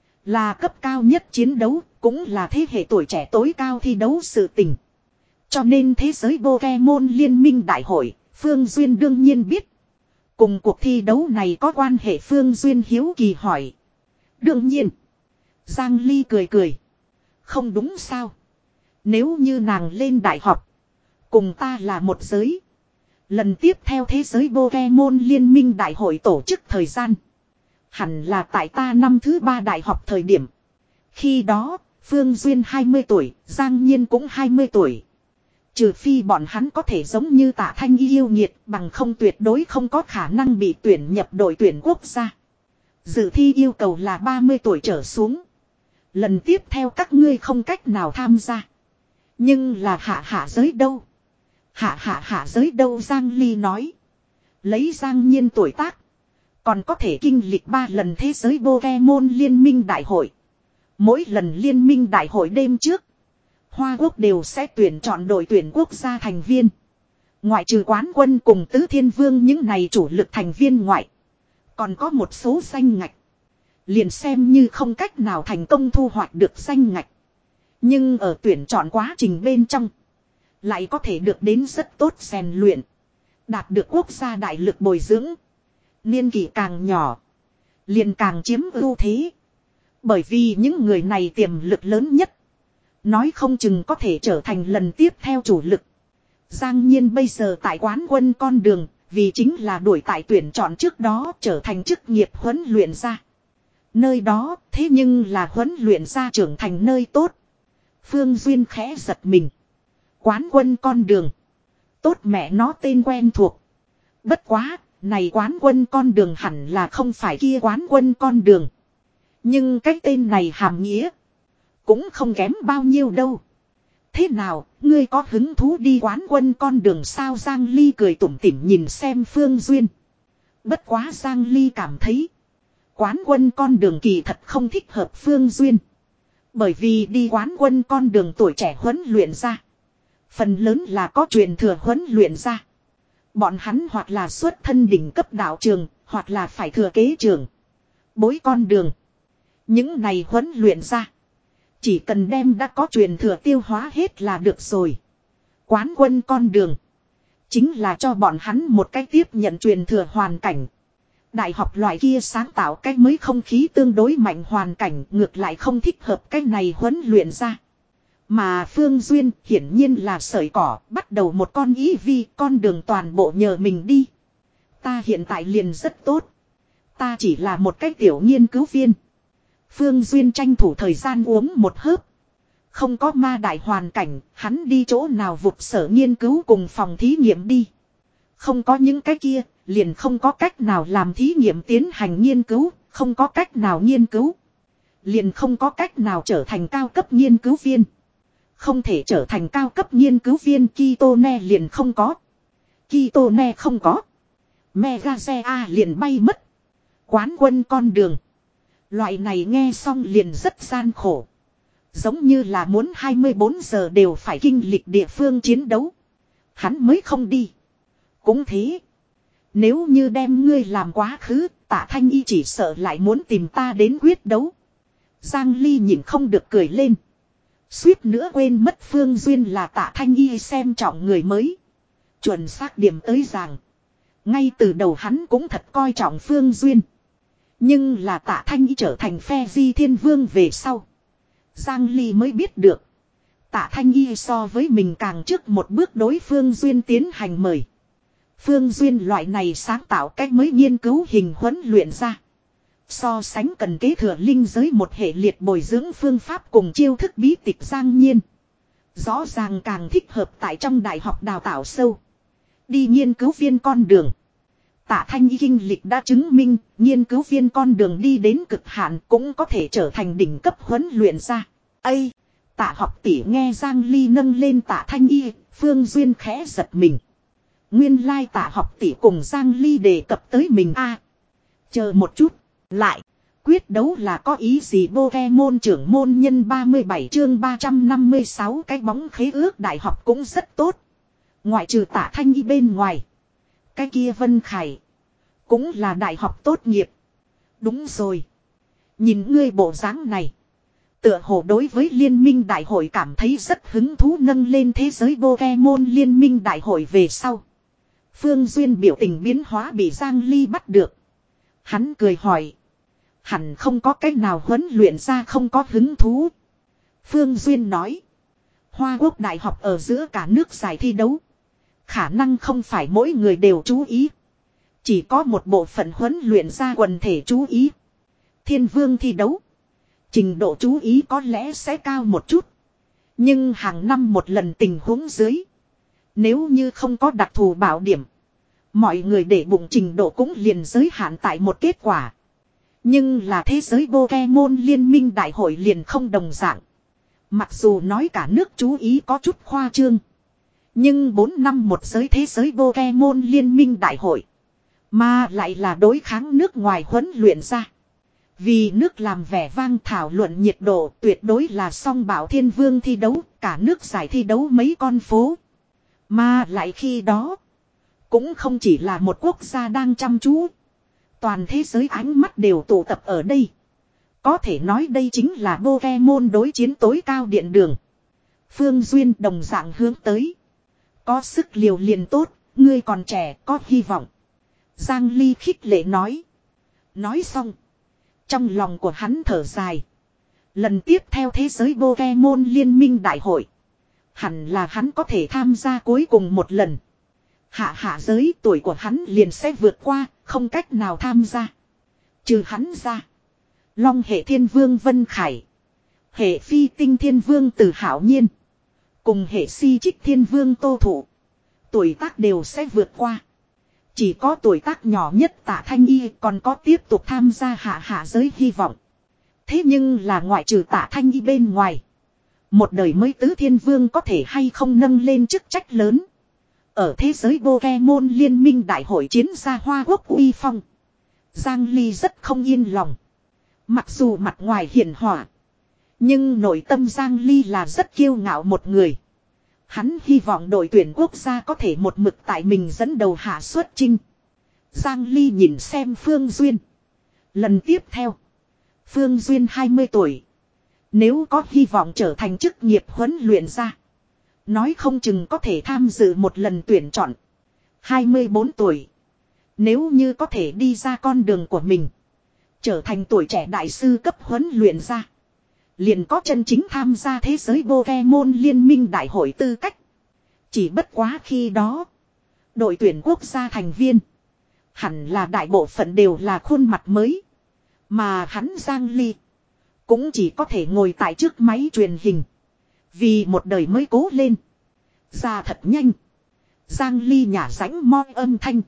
Là cấp cao nhất chiến đấu. Cũng là thế hệ tuổi trẻ tối cao thi đấu sự tình. Cho nên thế giới Pokemon liên minh đại hội, Phương Duyên đương nhiên biết. Cùng cuộc thi đấu này có quan hệ Phương Duyên hiếu kỳ hỏi. Đương nhiên. Giang Ly cười cười. Không đúng sao. Nếu như nàng lên đại học. Cùng ta là một giới. Lần tiếp theo thế giới Pokemon liên minh đại hội tổ chức thời gian. Hẳn là tại ta năm thứ ba đại học thời điểm. Khi đó, Phương Duyên hai mươi tuổi, Giang Nhiên cũng hai mươi tuổi. Trừ phi bọn hắn có thể giống như Tạ Thanh Y yêu nghiệt bằng không tuyệt đối không có khả năng bị tuyển nhập đội tuyển quốc gia. Dự thi yêu cầu là ba mươi tuổi trở xuống. Lần tiếp theo các ngươi không cách nào tham gia. Nhưng là hạ hạ giới đâu? Hạ hạ hạ giới đâu Giang Ly nói. Lấy Giang Nhiên tuổi tác. Còn có thể kinh lịch ba lần thế giới Pokemon liên minh đại hội. Mỗi lần liên minh đại hội đêm trước. Hoa quốc đều sẽ tuyển chọn đội tuyển quốc gia thành viên. Ngoại trừ quán quân cùng tứ thiên vương những này chủ lực thành viên ngoại. Còn có một số danh ngạch. Liền xem như không cách nào thành công thu hoạch được danh ngạch. Nhưng ở tuyển chọn quá trình bên trong. Lại có thể được đến rất tốt rèn luyện. Đạt được quốc gia đại lực bồi dưỡng. Niên kỷ càng nhỏ. Liền càng chiếm ưu thế. Bởi vì những người này tiềm lực lớn nhất. Nói không chừng có thể trở thành lần tiếp theo chủ lực. Giang Nhiên bây giờ tại quán quân con đường, vì chính là đuổi tại tuyển chọn trước đó trở thành chức nghiệp huấn luyện gia. Nơi đó thế nhưng là huấn luyện gia trưởng thành nơi tốt. Phương Duyên khẽ giật mình. Quán quân con đường. Tốt mẹ nó tên quen thuộc. Bất quá, này quán quân con đường hẳn là không phải kia quán quân con đường. Nhưng cái tên này hàm nghĩa cũng không kém bao nhiêu đâu. Thế nào, ngươi có hứng thú đi quán quân con đường sao? Giang Ly cười tủm tỉm nhìn xem Phương Duyên. Bất quá Giang Ly cảm thấy quán quân con đường kỳ thật không thích hợp Phương Duyên. Bởi vì đi quán quân con đường tuổi trẻ huấn luyện ra. Phần lớn là có truyền thừa huấn luyện ra. Bọn hắn hoặc là xuất thân đỉnh cấp đạo trường, hoặc là phải thừa kế trường. Bối con đường. Những này huấn luyện ra. Chỉ cần đem đã có truyền thừa tiêu hóa hết là được rồi. Quán quân con đường. Chính là cho bọn hắn một cách tiếp nhận truyền thừa hoàn cảnh. Đại học loại kia sáng tạo cái mới không khí tương đối mạnh hoàn cảnh, ngược lại không thích hợp cái này huấn luyện ra. Mà Phương Duyên hiển nhiên là sợi cỏ, bắt đầu một con ý vi, con đường toàn bộ nhờ mình đi. Ta hiện tại liền rất tốt. Ta chỉ là một cái tiểu nghiên cứu viên. Phương Duyên tranh thủ thời gian uống một hớp. Không có ma đại hoàn cảnh, hắn đi chỗ nào vụt sở nghiên cứu cùng phòng thí nghiệm đi. Không có những cái kia, liền không có cách nào làm thí nghiệm tiến hành nghiên cứu, không có cách nào nghiên cứu. Liền không có cách nào trở thành cao cấp nghiên cứu viên. Không thể trở thành cao cấp nghiên cứu viên, Kitone liền không có. Kitone không có. Megazea liền bay mất. Quán quân con đường. Loại này nghe xong liền rất gian khổ. Giống như là muốn hai mươi bốn giờ đều phải kinh lịch địa phương chiến đấu. Hắn mới không đi. Cũng thế. Nếu như đem ngươi làm quá khứ, Tạ Thanh Y chỉ sợ lại muốn tìm ta đến quyết đấu. Giang Ly nhìn không được cười lên. Suýt nữa quên mất Phương Duyên là Tạ Thanh Y xem trọng người mới. Chuẩn xác điểm tới rằng. Ngay từ đầu hắn cũng thật coi trọng Phương Duyên. Nhưng là Tạ Thanh Y trở thành phe di thiên vương về sau. Giang Ly mới biết được. Tạ Thanh Y so với mình càng trước một bước đối Phương Duyên tiến hành mời. Phương Duyên loại này sáng tạo cách mới nghiên cứu hình huấn luyện ra. So sánh cần kế thừa linh giới một hệ liệt bồi dưỡng phương pháp cùng chiêu thức bí tịch Giang Nhiên. Rõ ràng càng thích hợp tại trong đại học đào tạo sâu. Đi nghiên cứu viên con đường. Tạ Thanh Y kinh lịch đã chứng minh, nghiên cứu viên con đường đi đến cực hạn cũng có thể trở thành đỉnh cấp huấn luyện ra. Ây! Tạ học tỷ nghe Giang Ly nâng lên Tạ Thanh Y, Phương Duyên khẽ giật mình. Nguyên lai Tạ học tỷ cùng Giang Ly đề cập tới mình a. À, chờ một chút, lại, quyết đấu là có ý gì? Pokemon trưởng môn nhân ba mươi bảy chương ba trăm năm mươi sáu cái bóng khế ước đại học cũng rất tốt. Ngoại trừ Tạ Thanh Y bên ngoài. Cái kia Vân Khải cũng là đại học tốt nghiệp. Đúng rồi. Nhìn ngươi bộ dáng này. Tựa hồ đối với liên minh đại hội cảm thấy rất hứng thú. Nâng lên thế giới Pokemon liên minh đại hội về sau. Phương Duyên biểu tình biến hóa bị Giang Ly bắt được. Hắn cười hỏi. Hẳn không có cách nào huấn luyện ra không có hứng thú. Phương Duyên nói. Hoa Quốc đại học ở giữa cả nước giải thi đấu. Khả năng không phải mỗi người đều chú ý. Chỉ có một bộ phận huấn luyện ra quần thể chú ý. Thiên vương thi đấu. Trình độ chú ý có lẽ sẽ cao một chút. Nhưng hàng năm một lần tình huống dưới. Nếu như không có đặc thù bảo điểm. Mọi người để bụng trình độ cũng liền giới hạn tại một kết quả. Nhưng là thế giới Pokemon liên minh đại hội liền không đồng dạng. Mặc dù nói cả nước chú ý có chút khoa trương. Nhưng bốn năm một giới thế giới Pokemon liên minh đại hội. Mà lại là đối kháng nước ngoài huấn luyện ra. Vì nước làm vẻ vang thảo luận nhiệt độ tuyệt đối là song bảo thiên vương thi đấu. Cả nước giải thi đấu mấy con phố. Mà lại khi đó. Cũng không chỉ là một quốc gia đang chăm chú. Toàn thế giới ánh mắt đều tụ tập ở đây. Có thể nói đây chính là Pokemon đối chiến tối cao điện đường. Phương Duyên đồng dạng hướng tới. Có sức liều liền tốt, ngươi còn trẻ có hy vọng. Giang Ly khích lệ nói. Nói xong. Trong lòng của hắn thở dài. Lần tiếp theo thế giới Pokemon liên minh đại hội. Hẳn là hắn có thể tham gia cuối cùng một lần. Hạ hạ giới tuổi của hắn liền sẽ vượt qua, không cách nào tham gia. Trừ hắn ra. Long hệ thiên vương Vân Khải. Hệ phi tinh thiên vương Từ Hảo Nhiên. Cùng hệ si trích thiên vương Tô Thụ. Tuổi tác đều sẽ vượt qua. Chỉ có tuổi tác nhỏ nhất Tạ Thanh Y còn có tiếp tục tham gia hạ hạ giới hy vọng. Thế nhưng là ngoại trừ Tạ Thanh Y bên ngoài. Một đời mới tứ thiên vương có thể hay không nâng lên chức trách lớn. Ở thế giới Pokemon liên minh đại hội chiến gia Hoa Quốc uy phong. Giang Ly rất không yên lòng. Mặc dù mặt ngoài hiền hòa. Nhưng nội tâm Giang Ly là rất kiêu ngạo một người. Hắn hy vọng đội tuyển quốc gia có thể một mực tại mình dẫn đầu hạ xuất chinh. Giang Ly nhìn xem Phương Duyên. Lần tiếp theo. Phương Duyên hai mươi tuổi. Nếu có hy vọng trở thành chức nghiệp huấn luyện ra. Nói không chừng có thể tham dự một lần tuyển chọn. hai mươi bốn tuổi. Nếu như có thể đi ra con đường của mình. Trở thành tuổi trẻ đại sư cấp huấn luyện ra. Liền có chân chính tham gia thế giới Pokemon liên minh đại hội tư cách. Chỉ bất quá khi đó. Đội tuyển quốc gia thành viên. Hẳn là đại bộ phận đều là khuôn mặt mới. Mà hắn Giang Ly. Cũng chỉ có thể ngồi tại trước máy truyền hình. Vì một đời mới cố lên. Ra thật nhanh. Giang Ly nhả rãnh moi âm thanh.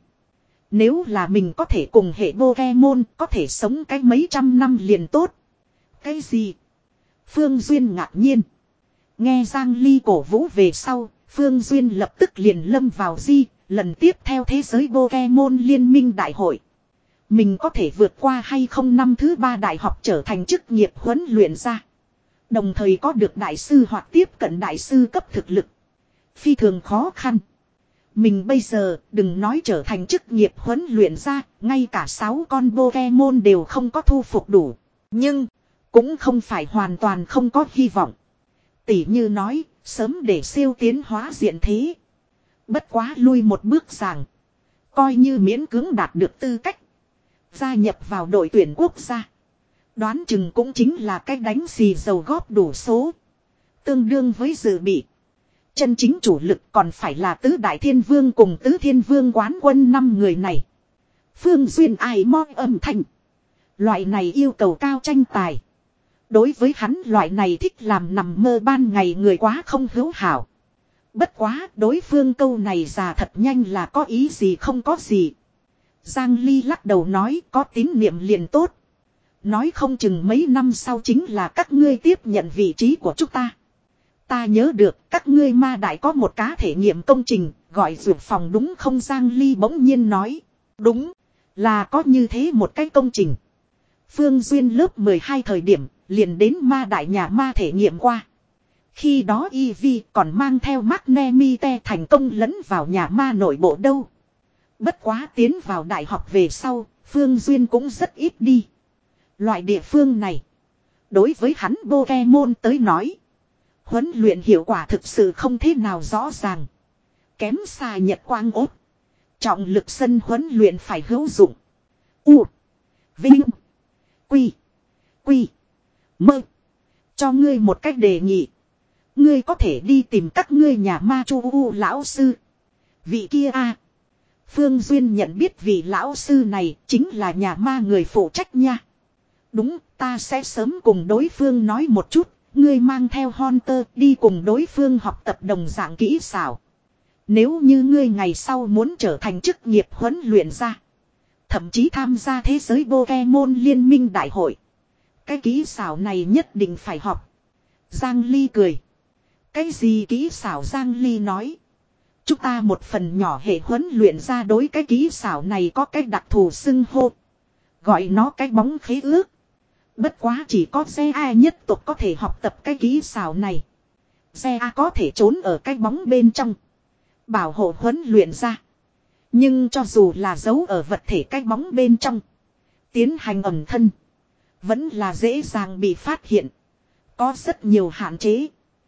Nếu là mình có thể cùng hệ Pokemon có thể sống cái mấy trăm năm liền tốt. Cái gì? Phương Duyên ngạc nhiên. Nghe Giang Ly cổ vũ về sau, Phương Duyên lập tức liền lâm vào di, lần tiếp theo thế giới Pokemon liên minh đại hội. Mình có thể vượt qua hay không năm thứ ba đại học trở thành chức nghiệp huấn luyện ra. Đồng thời có được đại sư hoặc tiếp cận đại sư cấp thực lực. Phi thường khó khăn. Mình bây giờ đừng nói trở thành chức nghiệp huấn luyện ra, ngay cả sáu con Pokemon đều không có thu phục đủ. Nhưng, cũng không phải hoàn toàn không có hy vọng. Tỷ như nói, sớm để siêu tiến hóa diện thế. Bất quá lui một bước rằng. Coi như miễn cưỡng đạt được tư cách. Gia nhập vào đội tuyển quốc gia. Đoán chừng cũng chính là cách đánh xì dầu góp đủ số. Tương đương với dự bị. Chân chính chủ lực còn phải là tứ đại thiên vương cùng tứ thiên vương quán quân năm người này. Phương Duyên ai mo âm thanh. Loại này yêu cầu cao tranh tài. Đối với hắn loại này thích làm nằm mơ ban ngày người quá không hữu hảo. Bất quá đối phương câu này già thật nhanh là có ý gì không có gì. Giang Ly lắc đầu nói có tín niệm liền tốt. Nói không chừng mấy năm sau chính là các ngươi tiếp nhận vị trí của chúng ta. Ta nhớ được các ngươi ma đại có một cá thể nghiệm công trình gọi dược phòng đúng không? Giang Ly bỗng nhiên nói. Đúng là có như thế một cái công trình. Phương Duyên lớp mười hai thời điểm liền đến ma đại nhà ma thể nghiệm qua. Khi đó Eevee còn mang theo Magnemite thành công lẫn vào nhà ma nội bộ đâu. Bất quá tiến vào đại học về sau, Phương Duyên cũng rất ít đi. Loại địa phương này, đối với hắn Pokemon tới nói, huấn luyện hiệu quả thực sự không thế nào rõ ràng. Kém xa Nhật Quang ốt. Trọng lực sân huấn luyện phải hữu dụng. U. Vinh. Quy. Quy. Mơ. Cho ngươi một cách đề nghị. Ngươi có thể đi tìm các ngươi nhà ma chu u lão sư. Vị kia a. Phương Duyên nhận biết vị lão sư này chính là nhà ma người phụ trách nha. Đúng, ta sẽ sớm cùng đối phương nói một chút. Ngươi mang theo Hunter đi cùng đối phương học tập đồng dạng kỹ xảo. Nếu như ngươi ngày sau muốn trở thành chức nghiệp huấn luyện ra. Thậm chí tham gia thế giới Pokemon liên minh đại hội. Cái kỹ xảo này nhất định phải học. Giang Ly cười. Cái gì kỹ xảo? Giang Ly nói. Chúng ta một phần nhỏ hệ huấn luyện ra đối cái kỹ xảo này có cái đặc thù xưng hô. Gọi nó cái bóng khế ước. Bất quá chỉ có xe A nhất tộc có thể học tập cái kỹ xảo này. Xe A có thể trốn ở cái bóng bên trong. Bảo hộ huấn luyện ra. Nhưng cho dù là giấu ở vật thể cái bóng bên trong. Tiến hành ẩn thân. Vẫn là dễ dàng bị phát hiện. Có rất nhiều hạn chế.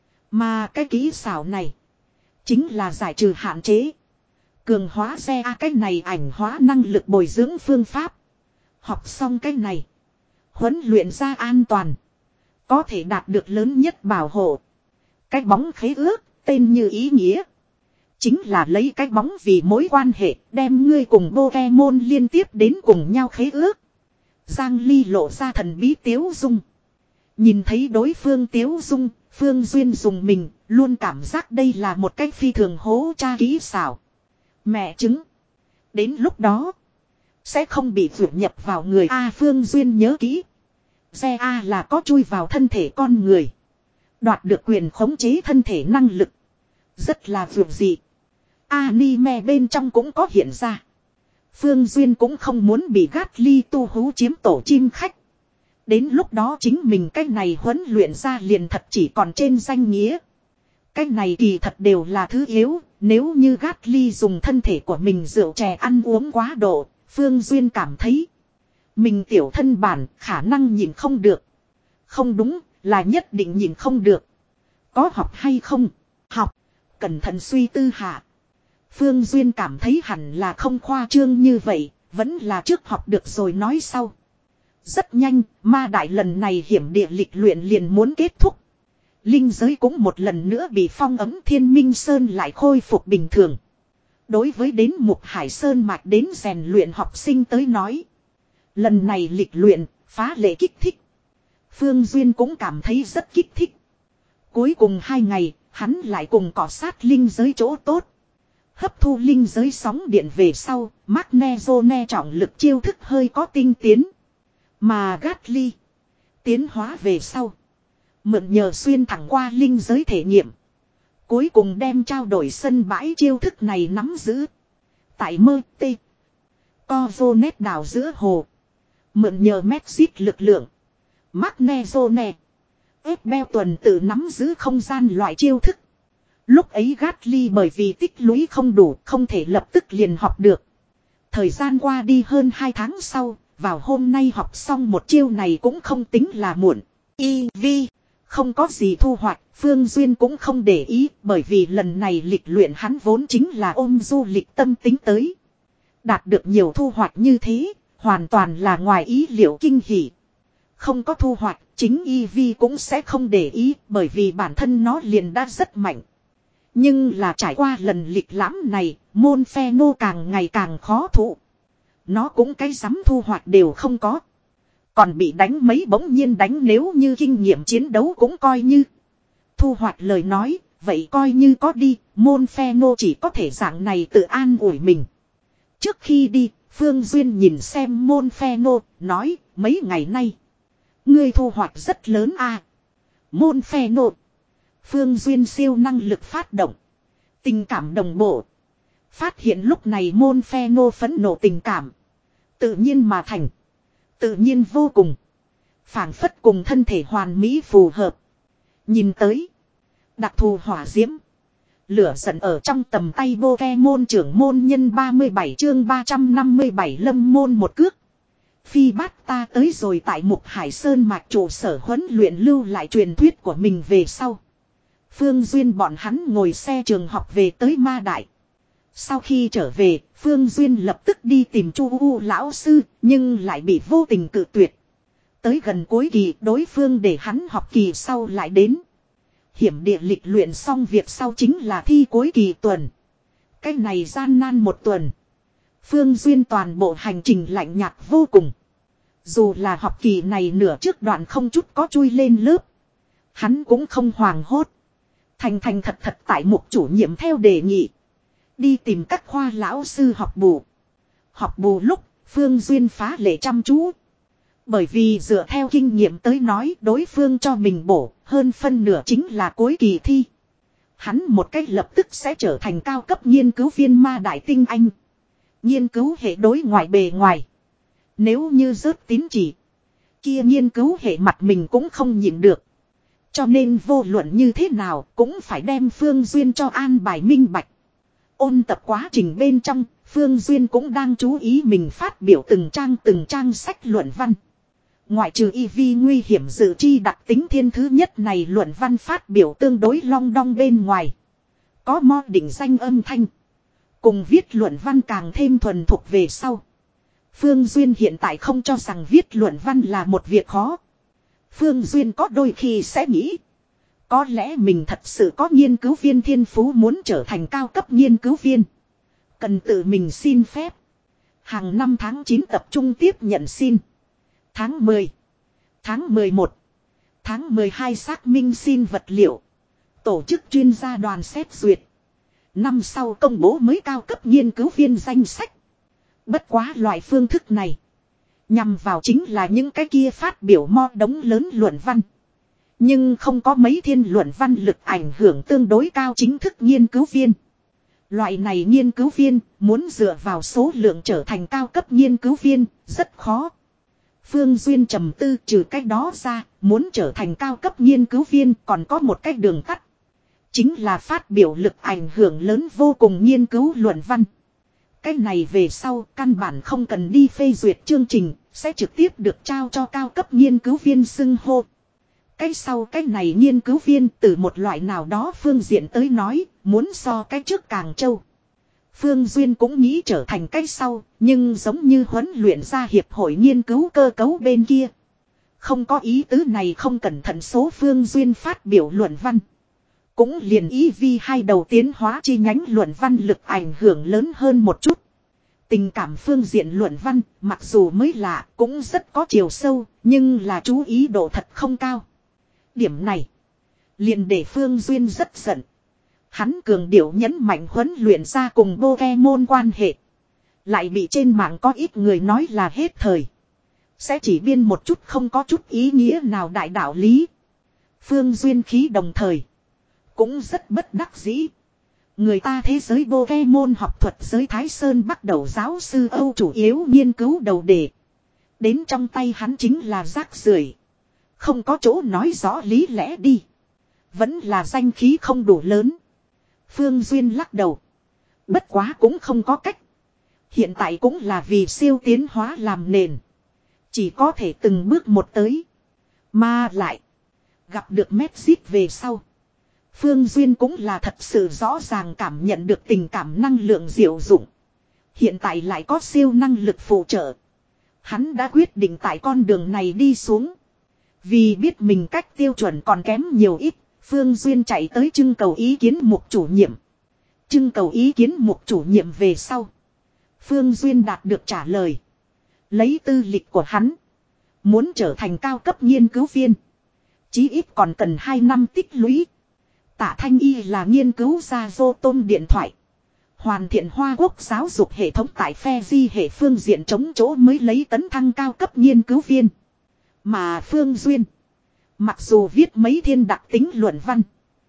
Mà cái kỹ xảo này. Chính là giải trừ hạn chế. Cường hóa xe A cái này ảnh hóa năng lực bồi dưỡng phương pháp. Học xong cái này. Huấn luyện ra an toàn. có thể đạt được lớn nhất bảo hộ. Cái bóng khế ước, tên như ý nghĩa. Chính là lấy cái bóng vì mối quan hệ đem ngươi cùng Pokemon liên tiếp đến cùng nhau khế ước. Giang Ly lộ ra thần bí tiếu dung. Nhìn thấy đối phương tiếu dung, Phương Duyên dùng mình, luôn cảm giác đây là một cách phi thường hố cha kỹ xảo. Mẹ chứng. Đến lúc đó, sẽ không bị vượt nhập vào người A. Phương Duyên nhớ kỹ. Xe A là có chui vào thân thể con người. Đoạt được quyền khống chế thân thể năng lực. Rất là vượt dị. Anime bên trong cũng có hiện ra. Phương Duyên cũng không muốn bị Gatly tu hú chiếm tổ chim khách. Đến lúc đó chính mình cái này huấn luyện ra liền thật chỉ còn trên danh nghĩa. Cái này kỳ thật đều là thứ yếu. Nếu như Gatly dùng thân thể của mình rượu chè ăn uống quá độ, Phương Duyên cảm thấy mình tiểu thân bản khả năng nhìn không được. Không đúng, là nhất định nhìn không được. Có học hay không? Học. Cẩn thận suy tư hạ. Phương Duyên cảm thấy hẳn là không khoa trương như vậy, vẫn là trước học được rồi nói sau. Rất nhanh, ma đại lần này hiểm địa lịch luyện liền muốn kết thúc. Linh giới cũng một lần nữa bị phong ấm, Thiên Minh Sơn lại khôi phục bình thường. Đối với đến Mục Hải Sơn mạch đến rèn luyện học sinh tới nói. Lần này lịch luyện, phá lệ kích thích. Phương Duyên cũng cảm thấy rất kích thích. Cuối cùng hai ngày, hắn lại cùng cọ sát linh giới chỗ tốt. Hấp thu linh giới sóng điện về sau, Magnezone trọng lực chiêu thức hơi có tinh tiến. Mà Gatly tiến hóa về sau. Mượn nhờ xuyên thẳng qua linh giới thể nghiệm. Cuối cùng đem trao đổi sân bãi chiêu thức này nắm giữ. Tại mơ tê. Co vô nét đảo giữa hồ. Mượn nhờ Mexit lực lượng. Magnezone. Ép beo tuần tự nắm giữ không gian loại chiêu thức. Lúc ấy Gatly bởi vì tích lũy không đủ, không thể lập tức liền học được. Thời gian qua đi hơn hai tháng sau, vào hôm nay học xong một chiêu này cũng không tính là muộn. i vê, không có gì thu hoạch, Phương Duyên cũng không để ý, bởi vì lần này lịch luyện hắn vốn chính là ôm du lịch tâm tính tới. Đạt được nhiều thu hoạch như thế, hoàn toàn là ngoài ý liệu kinh hỉ. Không có thu hoạch, chính i vê cũng sẽ không để ý, bởi vì bản thân nó liền đã rất mạnh. Nhưng là trải qua lần lịch lãm này, môn phe nô càng ngày càng khó thụ. Nó cũng cái dám thu hoạch đều không có. Còn bị đánh mấy bỗng nhiên đánh, nếu như kinh nghiệm chiến đấu cũng coi như. Thu hoạch lời nói, vậy coi như có đi, môn phe nô chỉ có thể dạng này tự an ủi mình. Trước khi đi, Phương Duyên nhìn xem môn phe nô, nói, mấy ngày nay. Ngươi thu hoạch rất lớn à. Môn phe nô. Phương Duyên siêu năng lực phát động. Tình cảm đồng bộ. Phát hiện lúc này môn phe nô phẫn nộ tình cảm. Tự nhiên mà thành. Tự nhiên vô cùng. Phảng phất cùng thân thể hoàn mỹ phù hợp. Nhìn tới. Đặc thù hỏa diễm. Lửa giận ở trong tầm tay Pokemon trưởng môn nhân ba mươi bảy chương ba trăm năm mươi bảy lâm môn một cước. Phi bát ta tới rồi tại Mục Hải Sơn mạch trụ sở huấn luyện lưu lại truyền thuyết của mình về sau. Phương Duyên bọn hắn ngồi xe trường học về tới Ma Đại. Sau khi trở về, Phương Duyên lập tức đi tìm Chu U lão sư, nhưng lại bị vô tình cự tuyệt. Tới gần cuối kỳ, đối phương để hắn học kỳ sau lại đến. Hiểm địa lịch luyện xong việc sau chính là thi cuối kỳ tuần. Cái này gian nan một tuần. Phương Duyên toàn bộ hành trình lạnh nhạt vô cùng. Dù là học kỳ này nửa trước đoạn không chút có chui lên lớp. Hắn cũng không hoảng hốt. Thành thành thật thật tại Mục chủ nhiệm theo đề nghị. Đi tìm các khoa lão sư học bù. Học bù lúc, Phương Duyên phá lệ chăm chú. Bởi vì dựa theo kinh nghiệm tới nói đối phương cho mình bổ, hơn phân nửa chính là cuối kỳ thi. Hắn một cách lập tức sẽ trở thành cao cấp nghiên cứu viên Ma Đại tinh anh. Nghiên cứu hệ đối ngoại bề ngoài. Nếu như rớt tín chỉ, kia nghiên cứu hệ mặt mình cũng không nhịn được. Cho nên vô luận như thế nào cũng phải đem Phương Duyên cho an bài minh bạch. Ôn tập quá trình bên trong, Phương Duyên cũng đang chú ý mình phát biểu từng trang từng trang sách luận văn. Ngoại trừ y vi nguy hiểm dự chi đặc tính thiên thứ nhất này luận văn phát biểu tương đối long đong bên ngoài. Có mo định danh âm thanh. Cùng viết luận văn càng thêm thuần thục về sau. Phương Duyên hiện tại không cho rằng viết luận văn là một việc khó. Phương Duyên có đôi khi sẽ nghĩ. Có lẽ mình thật sự có nghiên cứu viên thiên phú muốn trở thành cao cấp nghiên cứu viên. Cần tự mình xin phép. Hàng năm tháng chín tập trung tiếp nhận xin. Tháng mười. Tháng mười một. Tháng mười hai xác minh xin vật liệu. Tổ chức chuyên gia đoàn xét duyệt. Năm sau công bố mới cao cấp nghiên cứu viên danh sách. Bất quá loại phương thức này. Nhằm vào chính là những cái kia phát biểu mo đống lớn luận văn. Nhưng không có mấy thiên luận văn lực ảnh hưởng tương đối cao chính thức nghiên cứu viên. Loại này nghiên cứu viên muốn dựa vào số lượng trở thành cao cấp nghiên cứu viên rất khó. Phương Duyên trầm tư trừ cách đó ra, muốn trở thành cao cấp nghiên cứu viên còn có một cách đường tắt. Chính là phát biểu lực ảnh hưởng lớn vô cùng nghiên cứu luận văn. Cái này về sau căn bản không cần đi phê duyệt chương trình, sẽ trực tiếp được trao cho cao cấp nghiên cứu viên xưng hô. Cái sau cái này nghiên cứu viên từ một loại nào đó phương diện tới nói, muốn so cái trước càng trâu. Phương Duyên cũng nghĩ trở thành cái sau, nhưng giống như huấn luyện ra hiệp hội nghiên cứu cơ cấu bên kia. Không có ý tứ này không cẩn thận số Phương Duyên phát biểu luận văn. Cũng liền ý vi hai đầu tiến hóa chi nhánh luận văn lực ảnh hưởng lớn hơn một chút. Tình cảm phương diện luận văn, mặc dù mới lạ, cũng rất có chiều sâu, nhưng là chú ý độ thật không cao. Điểm này, liền để Phương Duyên rất giận. Hắn cường điệu nhấn mạnh huấn luyện ra cùng Pokemon quan hệ. Lại bị trên mạng có ít người nói là hết thời. Sẽ chỉ biên một chút không có chút ý nghĩa nào đại đạo lý. Phương Duyên khí đồng thời. Cũng rất bất đắc dĩ. Người ta thế giới Pokemon học thuật giới Thái Sơn bắt đầu giáo sư Âu chủ yếu nghiên cứu đầu đề. Đến trong tay hắn chính là rác rưởi. Không có chỗ nói rõ lý lẽ đi. Vẫn là danh khí không đủ lớn. Phương Duyên lắc đầu. Bất quá cũng không có cách. Hiện tại cũng là vì siêu tiến hóa làm nền. Chỉ có thể từng bước một tới. Mà lại. Gặp được Medjit về sau. Phương Duyên cũng là thật sự rõ ràng cảm nhận được tình cảm năng lượng diệu dụng. Hiện tại lại có siêu năng lực phụ trợ. Hắn đã quyết định tại con đường này đi xuống. Vì biết mình cách tiêu chuẩn còn kém nhiều ít. Phương Duyên chạy tới trưng cầu ý kiến mục chủ nhiệm. Trưng cầu ý kiến mục chủ nhiệm về sau. Phương Duyên đạt được trả lời. Lấy tư lịch của hắn. Muốn trở thành cao cấp nghiên cứu viên. Chí ít còn cần hai năm tích lũy. Tạ Thanh Y là nghiên cứu ra vô tôm điện thoại. Hoàn thiện Hoa Quốc giáo dục hệ thống tại phe di hệ phương diện chống chỗ mới lấy tấn thăng cao cấp nghiên cứu viên. Mà Phương Duyên. Mặc dù viết mấy thiên đặc tính luận văn.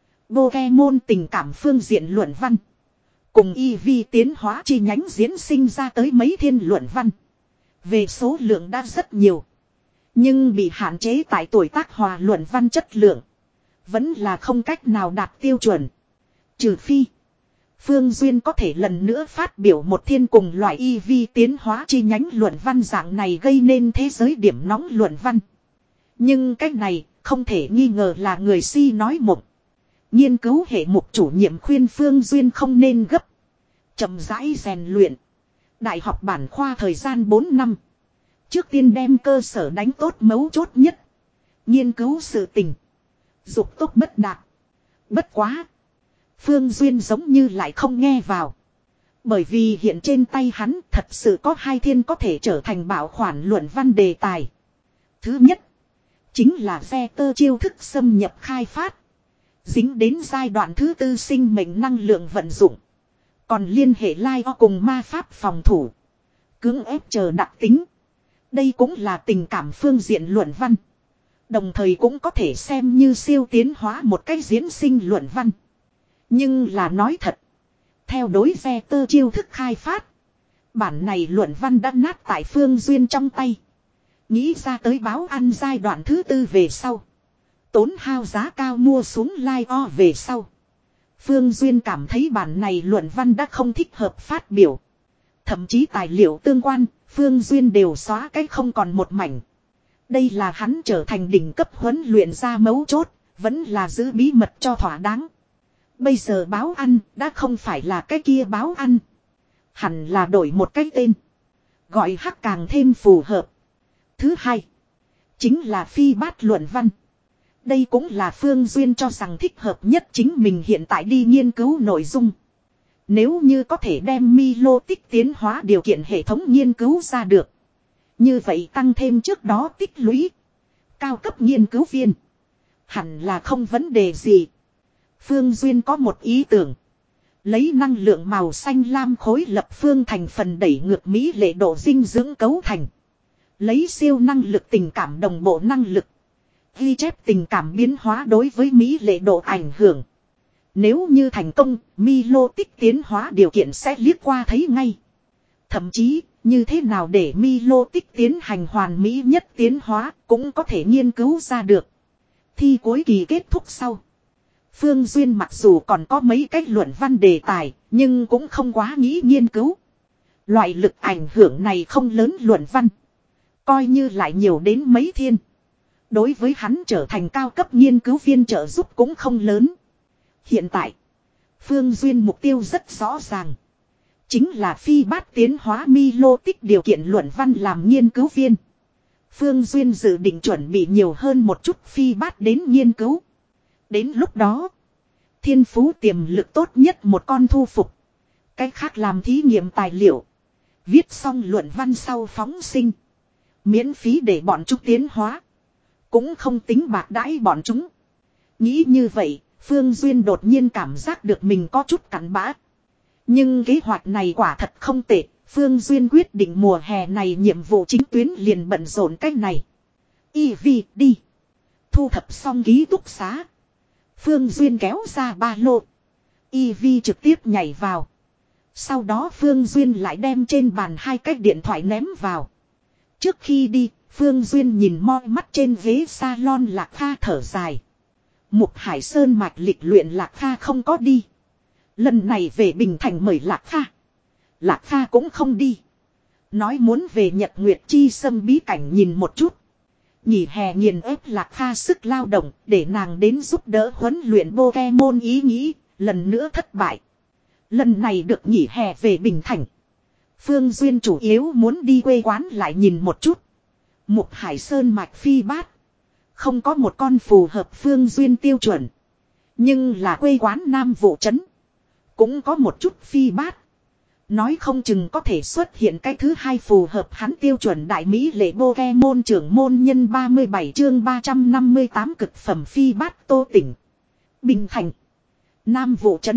Pokemon tình cảm phương diện luận văn. Cùng y vi tiến hóa chi nhánh diễn sinh ra tới mấy thiên luận văn. Về số lượng đã rất nhiều. Nhưng bị hạn chế tại tuổi tác hòa luận văn chất lượng. Vẫn là không cách nào đạt tiêu chuẩn. Trừ phi. Phương Duyên có thể lần nữa phát biểu một thiên cùng loại y vi tiến hóa chi nhánh luận văn dạng này gây nên thế giới điểm nóng luận văn. Nhưng cách này không thể nghi ngờ là người si nói mộng. Nghiên cứu hệ mục chủ nhiệm khuyên Phương Duyên không nên gấp. Chậm rãi rèn luyện. Đại học bản khoa thời gian bốn năm. Trước tiên đem cơ sở đánh tốt mấu chốt nhất. Nghiên cứu sự tình. Dục tốc bất đạt. Bất quá. Phương Duyên giống như lại không nghe vào. Bởi vì hiện trên tay hắn thật sự có hai thiên có thể trở thành bảo khoản luận văn đề tài. Thứ nhất. Chính là phe tơ chiêu thức xâm nhập khai phát. Dính đến giai đoạn thứ tư sinh mệnh năng lượng vận dụng. Còn liên hệ lai o cùng ma pháp phòng thủ. Cưỡng ép chờ đặc tính. Đây cũng là tình cảm phương diện luận văn. Đồng thời cũng có thể xem như siêu tiến hóa một cách diễn sinh luận văn. Nhưng là nói thật. Theo đối phe tơ chiêu thức khai phát. Bản này luận văn đã nát tại Phương Duyên trong tay. Nghĩ ra tới báo ăn giai đoạn thứ tư về sau. Tốn hao giá cao mua xuống lai o về sau. Phương Duyên cảm thấy bản này luận văn đã không thích hợp phát biểu. Thậm chí tài liệu tương quan, Phương Duyên đều xóa cách không còn một mảnh. Đây là hắn trở thành đỉnh cấp huấn luyện ra mấu chốt, vẫn là giữ bí mật cho thỏa đáng. Bây giờ báo ăn đã không phải là cái kia báo ăn. Hẳn là đổi một cái tên. Gọi hắc càng thêm phù hợp. Thứ hai. chính là phi bát luận văn. Đây cũng là Phương Duyên cho rằng thích hợp nhất chính mình hiện tại đi nghiên cứu nội dung. Nếu như có thể đem Milo tích tiến hóa điều kiện hệ thống nghiên cứu ra được. Như vậy tăng thêm trước đó tích lũy. Cao cấp nghiên cứu viên. Hẳn là không vấn đề gì. Phương Duyên có một ý tưởng. Lấy năng lượng màu xanh lam khối lập phương thành phần đẩy ngược mỹ lệ độ dinh dưỡng cấu thành. Lấy siêu năng lực tình cảm đồng bộ năng lực. Ghi chép tình cảm biến hóa đối với mỹ lệ độ ảnh hưởng. Nếu như thành công, Milo tích tiến hóa điều kiện sẽ liếc qua thấy ngay. Thậm chí, như thế nào để Milo tích tiến hành hoàn mỹ nhất tiến hóa cũng có thể nghiên cứu ra được. Thi cuối kỳ kết thúc sau. Phương Duyên mặc dù còn có mấy cách luận văn đề tài, nhưng cũng không quá nghĩ nghiên cứu. Loại lực ảnh hưởng này không lớn luận văn. Coi như lại nhiều đến mấy thiên. Đối với hắn trở thành cao cấp nghiên cứu viên trợ giúp cũng không lớn. Hiện tại, Phương Duyên mục tiêu rất rõ ràng. Chính là phi bát tiến hóa Milo tích điều kiện luận văn làm nghiên cứu viên. Phương Duyên dự định chuẩn bị nhiều hơn một chút phi bát đến nghiên cứu. Đến lúc đó, thiên phú tiềm lực tốt nhất một con thu phục. Cách khác làm thí nghiệm tài liệu. Viết xong luận văn sau phóng sinh. Miễn phí để bọn chúng tiến hóa. Cũng không tính bạc đãi bọn chúng. Nghĩ như vậy, Phương Duyên đột nhiên cảm giác được mình có chút cặn bã. Nhưng kế hoạch này quả thật không tệ. Phương Duyên quyết định mùa hè này nhiệm vụ chính tuyến liền bận rộn cách này. Y vi đi. Thu thập xong ký túc xá. Phương Duyên kéo ra ba lô. Y vi trực tiếp nhảy vào. Sau đó Phương Duyên lại đem trên bàn hai cái điện thoại ném vào. Trước khi đi, Phương Duyên nhìn moi mắt trên ghế salon Lạc Kha thở dài. Mục Hải Sơn mạch lịch luyện Lạc Kha không có đi. Lần này về Bình Thành mời Lạc Kha. Lạc Kha cũng không đi. Nói muốn về Nhật Nguyệt Chi Sâm bí cảnh nhìn một chút. Nghỉ hè nghiền ép Lạc Kha sức lao động để nàng đến giúp đỡ huấn luyện Pokemon ý nghĩ, lần nữa thất bại. Lần này được nghỉ hè về Bình Thành. Phương Duyên chủ yếu muốn đi quê quán lại nhìn một chút. Mục Hải Sơn mạch phi bát. Không có một con phù hợp Phương Duyên tiêu chuẩn. Nhưng là quê quán Nam Vụ Trấn. Cũng có một chút phi bát. Nói không chừng có thể xuất hiện cái thứ hai phù hợp hắn tiêu chuẩn đại mỹ lệ Pokemon trưởng môn nhân ba mươi bảy chương ba trăm năm mươi tám cực phẩm phi bát Tô Tỉnh. Bình Thành. Nam Vụ Trấn.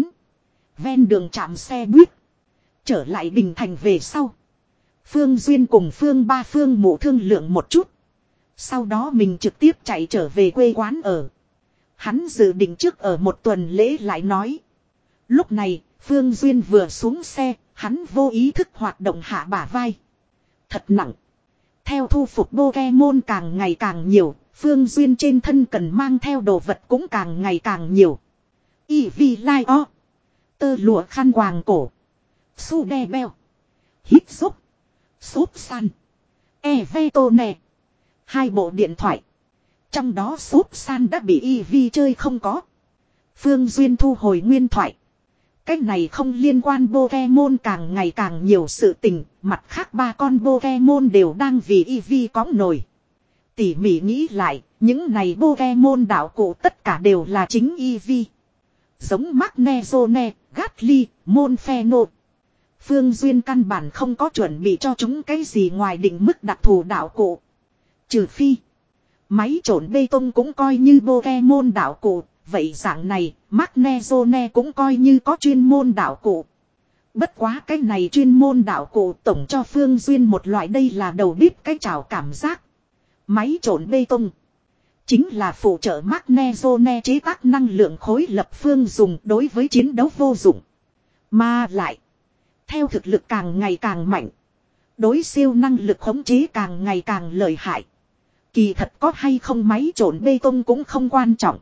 Ven đường trạm xe buýt. Trở lại Bình Thành về sau. Phương Duyên cùng Phương Ba Phương Mộ thương lượng một chút. Sau đó mình trực tiếp chạy trở về quê quán ở. Hắn dự định trước ở một tuần lễ lại nói. Lúc này, Phương Duyên vừa xuống xe, hắn vô ý thức hoạt động hạ bả vai. Thật nặng. Theo thu phục Pokemon càng ngày càng nhiều, Phương Duyên trên thân cần mang theo đồ vật cũng càng ngày càng nhiều. Y vi lai o. Tơ lụa khăn quàng cổ. Su đe beo. Hít xúc. Xốp san. E ve tô nè. Hai bộ điện thoại. Trong đó xốp san đã bị Y Vi chơi không có. Phương Duyên thu hồi nguyên thoại. Cách này không liên quan Pokemon càng ngày càng nhiều sự tình. Mặt khác ba con Pokemon đều đang vì Y Vi cõng nổi. Tỉ mỉ nghĩ lại. Những này Pokemon đạo cụ tất cả đều là chính Y Vi. Giống Magnezone, Gatly, Monferno. Phương Duyên căn bản không có chuẩn bị cho chúng cái gì ngoài định mức đặc thù đạo cụ. Trừ phi. Máy trộn bê tông cũng coi như Pokemon đạo cụ. Vậy dạng này, Magnezone cũng coi như có chuyên môn đạo cụ. Bất quá cái này chuyên môn đạo cụ tổng cho Phương Duyên một loại đây là đầu bếp cái chảo cảm giác. Máy trộn bê tông. Chính là phụ trợ Magnezone chế tác năng lượng khối lập phương dùng đối với chiến đấu vô dụng. Mà lại. Theo thực lực càng ngày càng mạnh. Đối siêu năng lực khống chế càng ngày càng lợi hại. Kỳ thật có hay không máy trộn bê tông cũng không quan trọng.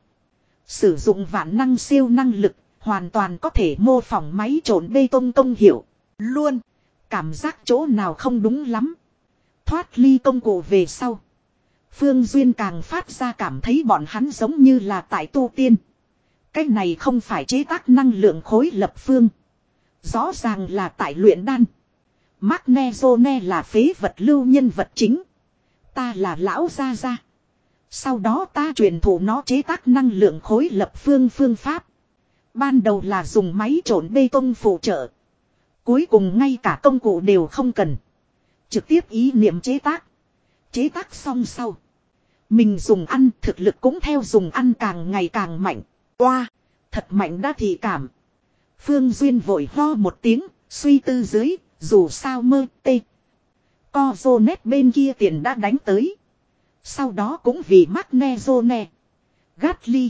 Sử dụng vạn năng siêu năng lực. Hoàn toàn có thể mô phỏng máy trộn bê tông công hiệu. Luôn. Cảm giác chỗ nào không đúng lắm. Thoát ly công cụ về sau. Phương Duyên càng phát ra cảm thấy bọn hắn giống như là tại tu tiên. Cái này không phải chế tác năng lượng khối lập phương. Rõ ràng là tại luyện đan. Magnezone là phế vật lưu nhân vật chính. Ta là lão gia gia. Sau đó ta truyền thụ nó chế tác năng lượng khối lập phương phương pháp. Ban đầu là dùng máy trộn bê tông phụ trợ. Cuối cùng ngay cả công cụ đều không cần. Trực tiếp ý niệm chế tác. Chế tác xong sau. Mình dùng ăn thực lực cũng theo dùng ăn càng ngày càng mạnh. Oa, thật mạnh đã thị cảm. Phương Duyên vội ho một tiếng, suy tư dưới, dù sao mơ tê. Co dô nét bên kia tiền đã đánh tới. Sau đó cũng vì Magnezone, Gatly,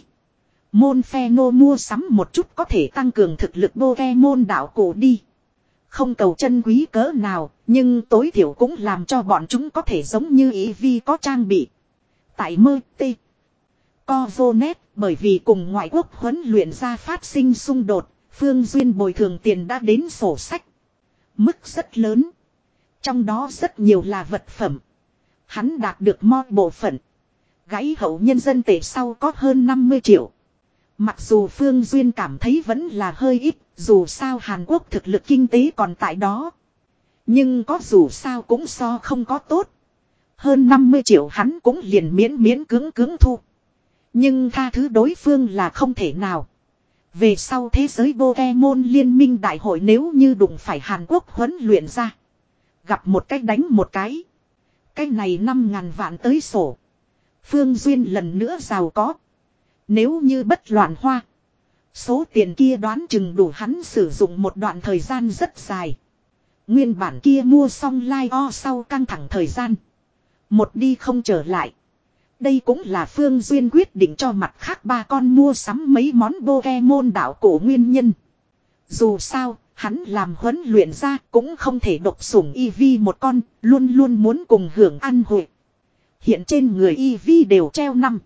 Monfeno mua sắm một chút có thể tăng cường thực lực Pokemon đạo cổ đi. Không cầu chân quý cỡ nào, nhưng tối thiểu cũng làm cho bọn chúng có thể giống như Eevee có trang bị. Tại mơ tê. Cozonet, bởi vì cùng ngoại quốc huấn luyện ra phát sinh xung đột, Phương Duyên bồi thường tiền đã đến sổ sách. Mức rất lớn. Trong đó rất nhiều là vật phẩm. Hắn đạt được mọi bộ phận. Gãy hậu nhân dân tệ sau có hơn năm mươi triệu. Mặc dù Phương Duyên cảm thấy vẫn là hơi ít, dù sao Hàn Quốc thực lực kinh tế còn tại đó. Nhưng có dù sao cũng so không có tốt. Hơn năm mươi triệu hắn cũng liền miễn miễn cưỡng cưỡng thu. Nhưng tha thứ đối phương là không thể nào. Về sau thế giới Pokemon liên minh đại hội nếu như đụng phải Hàn Quốc huấn luyện ra. Gặp một cách đánh một cái. Cái này năm ngàn vạn tới sổ. Phương Duyên lần nữa giàu có. Nếu như bất loạn hoa. Số tiền kia đoán chừng đủ hắn sử dụng một đoạn thời gian rất dài. Nguyên bản kia mua xong Live-O sau căng thẳng thời gian. Một đi không trở lại. Đây cũng là Phương Duyên quyết định cho mặt khác ba con mua sắm mấy món Pokemon đảo cổ nguyên nhân. Dù sao, hắn làm huấn luyện ra cũng không thể độc sủng Eevee một con, luôn luôn muốn cùng hưởng ăn hội. Hiện trên người Eevee đều treo năm,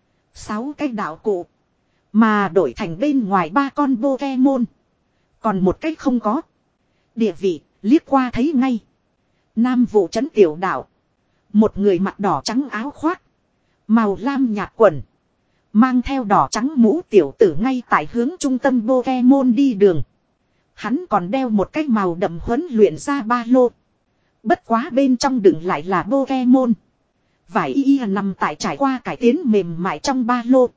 sáu cái đảo cổ. Mà đổi thành bên ngoài ba con Pokemon. Còn một cái không có. Địa vị, liếc qua thấy ngay. Nam vụ trấn tiểu đảo. Một người mặc đỏ trắng áo khoác. Màu lam nhạt quần. Mang theo đỏ trắng mũ tiểu tử ngay tại hướng trung tâm Pokemon đi đường. Hắn còn đeo một cái màu đậm huấn luyện ra ba lô. Bất quá bên trong đựng lại là Pokemon. Vải y nằm tại trải qua cải tiến mềm mại trong ba lô.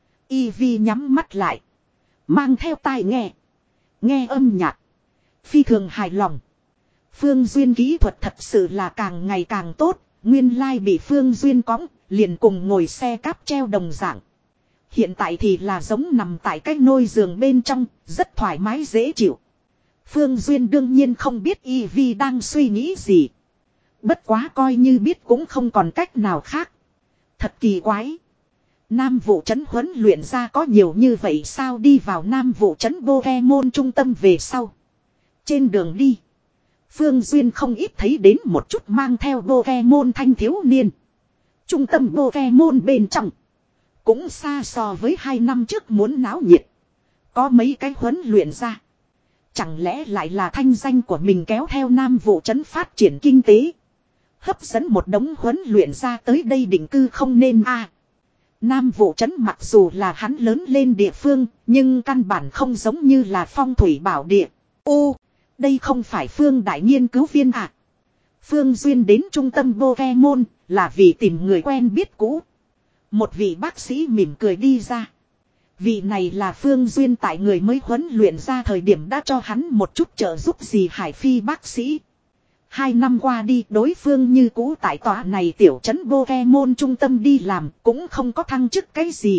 Eevee nhắm mắt lại. Mang theo tai nghe. Nghe âm nhạc. Phi thường hài lòng. Phương Duyên kỹ thuật thật sự là càng ngày càng tốt. Nguyên lai bị Phương Duyên cõng. Liền cùng ngồi xe cáp treo đồng dạng. Hiện tại thì là giống nằm tại cái nôi giường bên trong. Rất thoải mái dễ chịu. Phương Duyên đương nhiên không biết Eevee đang suy nghĩ gì. Bất quá coi như biết cũng không còn cách nào khác. Thật kỳ quái. Nam vụ trấn huấn luyện ra có nhiều như vậy sao đi vào Nam vụ trấn Pokemon trung tâm về sau. Trên đường đi. Phương Duyên không ít thấy đến một chút mang theo Pokemon thanh thiếu niên. Trung tâm Pokemon bên trong. Cũng xa so với hai năm trước muốn náo nhiệt. Có mấy cái huấn luyện ra. Chẳng lẽ lại là thanh danh của mình kéo theo Nam vụ trấn phát triển kinh tế. Hấp dẫn một đống huấn luyện ra tới đây định cư không nên a à, Nam vụ trấn mặc dù là hắn lớn lên địa phương. Nhưng căn bản không giống như là phong thủy bảo địa. Ô, đây không phải Phương đại nghiên cứu viên à. Phương Duyên đến trung tâm Pokemon là vì tìm người quen biết cũ. Một vị bác sĩ mỉm cười đi ra. Vị này là Phương Duyên tại người mới huấn luyện ra thời điểm đã cho hắn một chút trợ giúp gì Hải Phi bác sĩ. Hai năm qua đi đối phương như cũ tại tòa này tiểu trấn Pokemon trung tâm đi làm cũng không có thăng chức cái gì.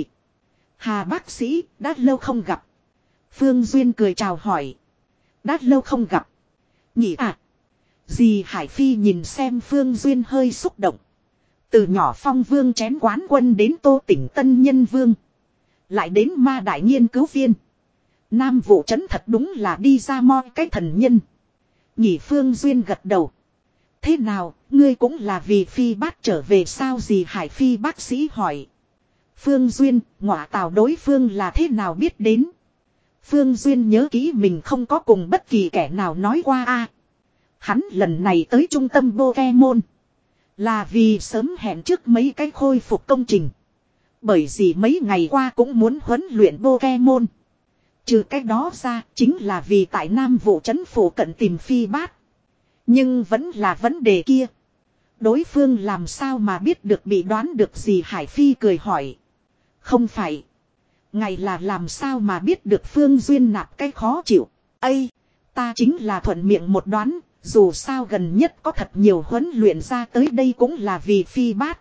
Hà bác sĩ đã lâu không gặp. Phương Duyên cười chào hỏi. Đã lâu không gặp. Nhỉ à. Dì Hải Phi nhìn xem Phương Duyên hơi xúc động. Từ nhỏ Phong Vương chén quán quân đến Tô Tỉnh Tân Nhân Vương. Lại đến ma đại nghiên cứu viên. Nam vụ trấn thật đúng là đi ra moi cái thần nhân. Nhỉ Phương Duyên gật đầu. Thế nào, ngươi cũng là vì Phi bát trở về sao gì Hải Phi bác sĩ hỏi. Phương Duyên, ngọa tào đối phương là thế nào biết đến. Phương Duyên nhớ kỹ mình không có cùng bất kỳ kẻ nào nói qua a. Hắn lần này tới trung tâm Pokemon. Là vì sớm hẹn trước mấy cái khôi phục công trình. Bởi vì mấy ngày qua cũng muốn huấn luyện Pokemon. Trừ cái đó ra chính là vì tại Nam vụ trấn phủ cận tìm Phi bát. Nhưng vẫn là vấn đề kia. Đối phương làm sao mà biết được bị đoán được gì, Hải Phi cười hỏi. Không phải. Ngài là làm sao mà biết được Phương Duyên nạp cái khó chịu. Ây, ta chính là thuận miệng một đoán, dù sao gần nhất có thật nhiều huấn luyện ra tới đây cũng là vì Phi Bát.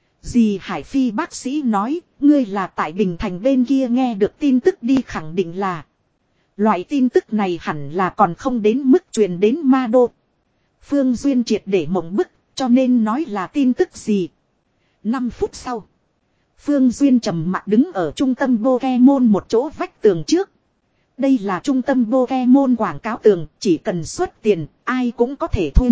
Dì Hải Phi bác sĩ nói, ngươi là tại Bình Thành bên kia nghe được tin tức đi, khẳng định là. Loại tin tức này hẳn là còn không đến mức truyền đến Ma Đô. Phương Duyên triệt để mộng bức, cho nên nói là tin tức gì. Năm phút sau, Phương Duyên trầm mặc đứng ở trung tâm Pokemon một chỗ vách tường trước. Đây là trung tâm Pokemon quảng cáo tường, chỉ cần xuất tiền, ai cũng có thể thuê.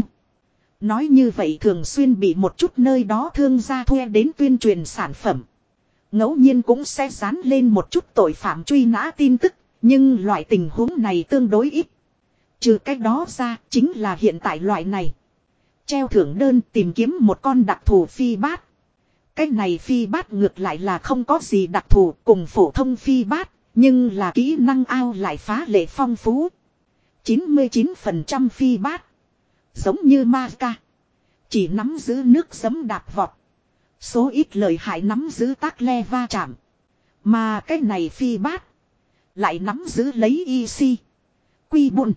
Nói như vậy thường xuyên bị một chút nơi đó thương gia thuê đến tuyên truyền sản phẩm. Ngẫu nhiên cũng sẽ dán lên một chút tội phạm truy nã tin tức, nhưng loại tình huống này tương đối ít. Trừ cách đó ra, chính là hiện tại loại này. Treo thưởng đơn tìm kiếm một con đặc thù Phi Bát. Cái này Phi Bát ngược lại là không có gì đặc thù cùng phổ thông Phi Bát, nhưng là kỹ năng ao lại phá lệ phong phú. chín mươi chín phần trăm Phi Bát giống như ma ca, chỉ nắm giữ nước giấm đạp vọt. Số ít lợi hại nắm giữ tác le va chạm. Mà cái này Phi Bát lại nắm giữ lấy y xê, quy bùn,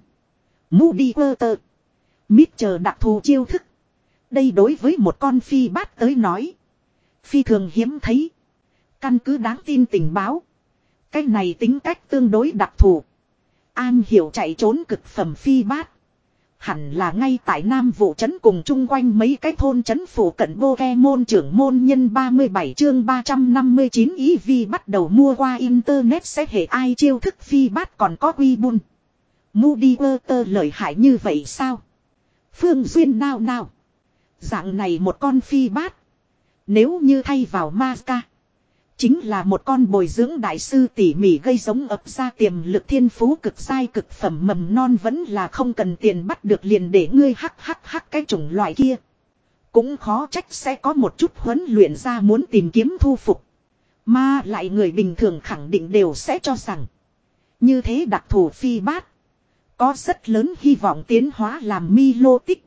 Moody Water, mít chờ đặc thù chiêu thức. Đây đối với một con Phi Bát tới nói phi thường hiếm thấy. Căn cứ đáng tin tình báo, cái này tính cách tương đối đặc thù, an hiểu chạy trốn cực phẩm Phi Bát hẳn là ngay tại Nam Vụ trấn cùng chung quanh mấy cái thôn trấn phủ cận Pokemon trưởng môn nhân. Ba mươi bảy chương ba trăm năm mươi chín ý vi bắt đầu mua qua internet sẽ hệ ai chiêu thức Phi Bát còn có quy bun, Moody Water lợi hại như vậy sao? Phương Duyên nao nao. Dạng này một con Phi Bát, nếu như thay vào Mazca, chính là một con bồi dưỡng đại sư tỉ mỉ gây giống ấp ra tiềm lực thiên phú cực sai cực phẩm mầm non, vẫn là không cần tiền bắt được liền để ngươi hắc hắc hắc cái chủng loại kia. Cũng khó trách sẽ có một chút huấn luyện ra muốn tìm kiếm thu phục. Mà lại người bình thường khẳng định đều sẽ cho rằng như thế đặc thù Phi Bát có rất lớn hy vọng tiến hóa làm Milotic.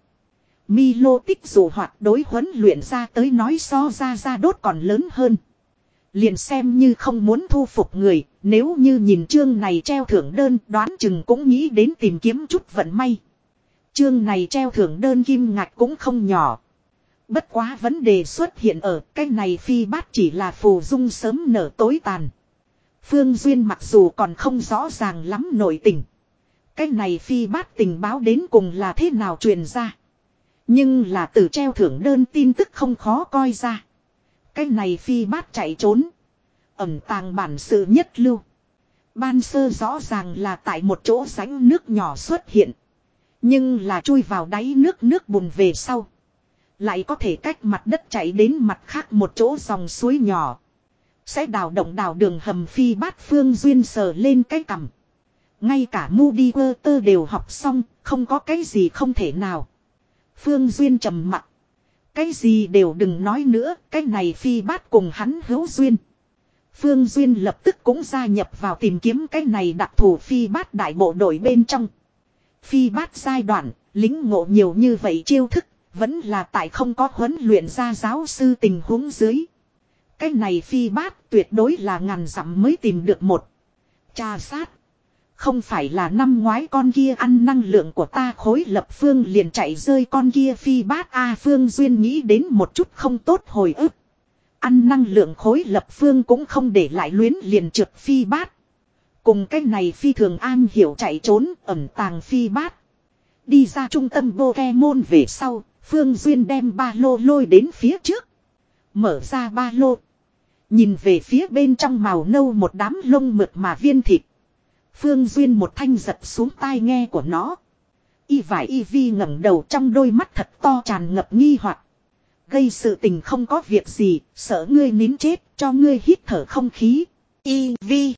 Milotic dù hoạt đối huấn luyện ra tới nói so ra ra đốt còn lớn hơn. Liền xem như không muốn thu phục người, nếu như nhìn chương này treo thưởng đơn đoán chừng cũng nghĩ đến tìm kiếm chút vận may. Chương này treo thưởng đơn kim ngạch cũng không nhỏ. Bất quá vấn đề xuất hiện ở cái này Phi Bát chỉ là phù dung sớm nở tối tàn. Phương Duyên mặc dù còn không rõ ràng lắm nội tình, cái này Phi Bát tình báo đến cùng là thế nào truyền ra, nhưng là từ treo thưởng đơn tin tức không khó coi ra. Cái này Phi Bát chạy trốn, ẩn tàng bản sự nhất lưu. Ban sơ rõ ràng là tại một chỗ rãnh nước nhỏ xuất hiện, nhưng là chui vào đáy nước nước bùn về sau, lại có thể cách mặt đất chạy đến mặt khác một chỗ dòng suối nhỏ. Sẽ đào động đào đường hầm Phi Bát. Phương Duyên sờ lên cái cằm. Ngay cả Moody Water đều học xong, không có cái gì không thể nào. Phương Duyên trầm mặc. Cái gì đều đừng nói nữa, cái này Phi Bát cùng hắn hữu duyên. Phương Duyên lập tức cũng gia nhập vào tìm kiếm cái này đặc thù Phi Bát đại bộ đội bên trong. Phi Bát giai đoạn, lính ngộ nhiều như vậy chiêu thức, vẫn là tại không có huấn luyện ra giáo sư tình huống dưới. Cái này Phi Bát tuyệt đối là ngàn dặm mới tìm được một. Trà sát. Không phải là năm ngoái con kia ăn năng lượng của ta khối lập Phương liền chạy rơi con kia Phi Bát a à, Phương Duyên nghĩ đến một chút không tốt hồi ức. Ăn năng lượng khối lập Phương cũng không để lại luyến liền trượt Phi Bát. Cùng cái này phi thường an hiểu chạy trốn ẩn tàng Phi Bát. Đi ra trung tâm Pokemon về sau, Phương Duyên đem ba lô lôi đến phía trước. Mở ra ba lô. Nhìn về phía bên trong màu nâu một đám lông mượt mà viên thịt. Phương Duyên một thanh giật xuống tai nghe của nó. Y vải y vi ngẩng đầu, trong đôi mắt thật to tràn ngập nghi hoặc. Gây sự tình không có việc gì, sợ ngươi nín chết, cho ngươi hít thở không khí. Y vi.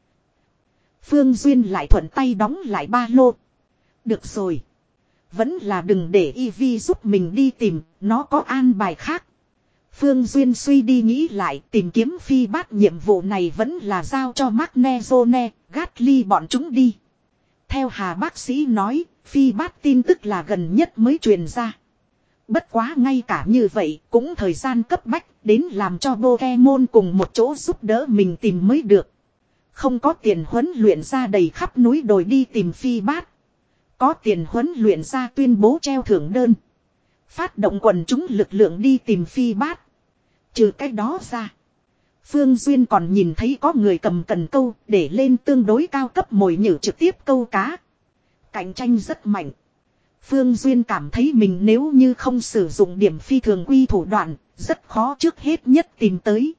Phương Duyên lại thuận tay đóng lại ba lô. Được rồi. Vẫn là đừng để Y Vi giúp mình đi tìm, nó có an bài khác. Phương Duyên suy đi nghĩ lại, tìm kiếm Phi Bát nhiệm vụ này vẫn là giao cho Magnezone, Gatly bọn chúng đi. Theo Hà bác sĩ nói, Phi Bát tin tức là gần nhất mới truyền ra. Bất quá ngay cả như vậy cũng thời gian cấp bách đến làm cho Pokemon cùng một chỗ giúp đỡ mình tìm mới được. Không có tiền huấn luyện ra đầy khắp núi đồi đi tìm phi bát. Có tiền huấn luyện ra tuyên bố treo thưởng đơn. Phát động quần chúng lực lượng đi tìm phi bát. Trừ cái đó ra. Phương Duyên còn nhìn thấy có người cầm cần câu để lên tương đối cao cấp mồi nhử trực tiếp câu cá. Cạnh tranh rất mạnh. Phương Duyên cảm thấy mình nếu như không sử dụng điểm phi thường quy thủ đoạn, rất khó trước hết nhất tìm tới.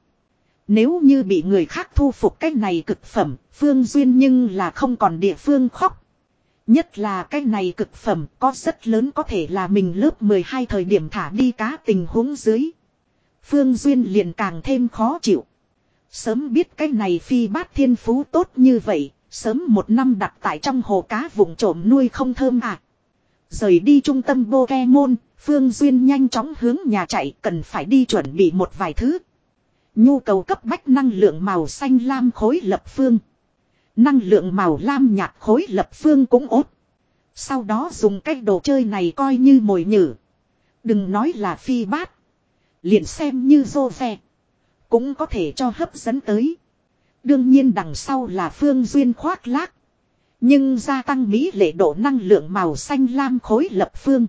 Nếu như bị người khác thu phục cái này cực phẩm, Phương Duyên nhưng là không còn địa phương khóc. Nhất là cái này cực phẩm có rất lớn có thể là mình lớp mười hai thời điểm thả đi cá tình huống dưới. Phương Duyên liền càng thêm khó chịu. Sớm biết cái này phi bát thiên phú tốt như vậy, sớm một năm đặt tại trong hồ cá vùng trộm nuôi không thơm à. Rời đi trung tâm Pokemon, Phương Duyên nhanh chóng hướng nhà chạy cần phải đi chuẩn bị một vài thứ. Nhu cầu cấp bách năng lượng màu xanh lam khối lập phương. Năng lượng màu lam nhạt khối lập phương cũng ốt. Sau đó dùng cái đồ chơi này coi như mồi nhử. Đừng nói là phi bát. Liền xem như rô ve. Cũng có thể cho hấp dẫn tới. Đương nhiên đằng sau là Phương Duyên khoác lác. Nhưng gia tăng mỹ lệ độ năng lượng màu xanh lam khối lập phương.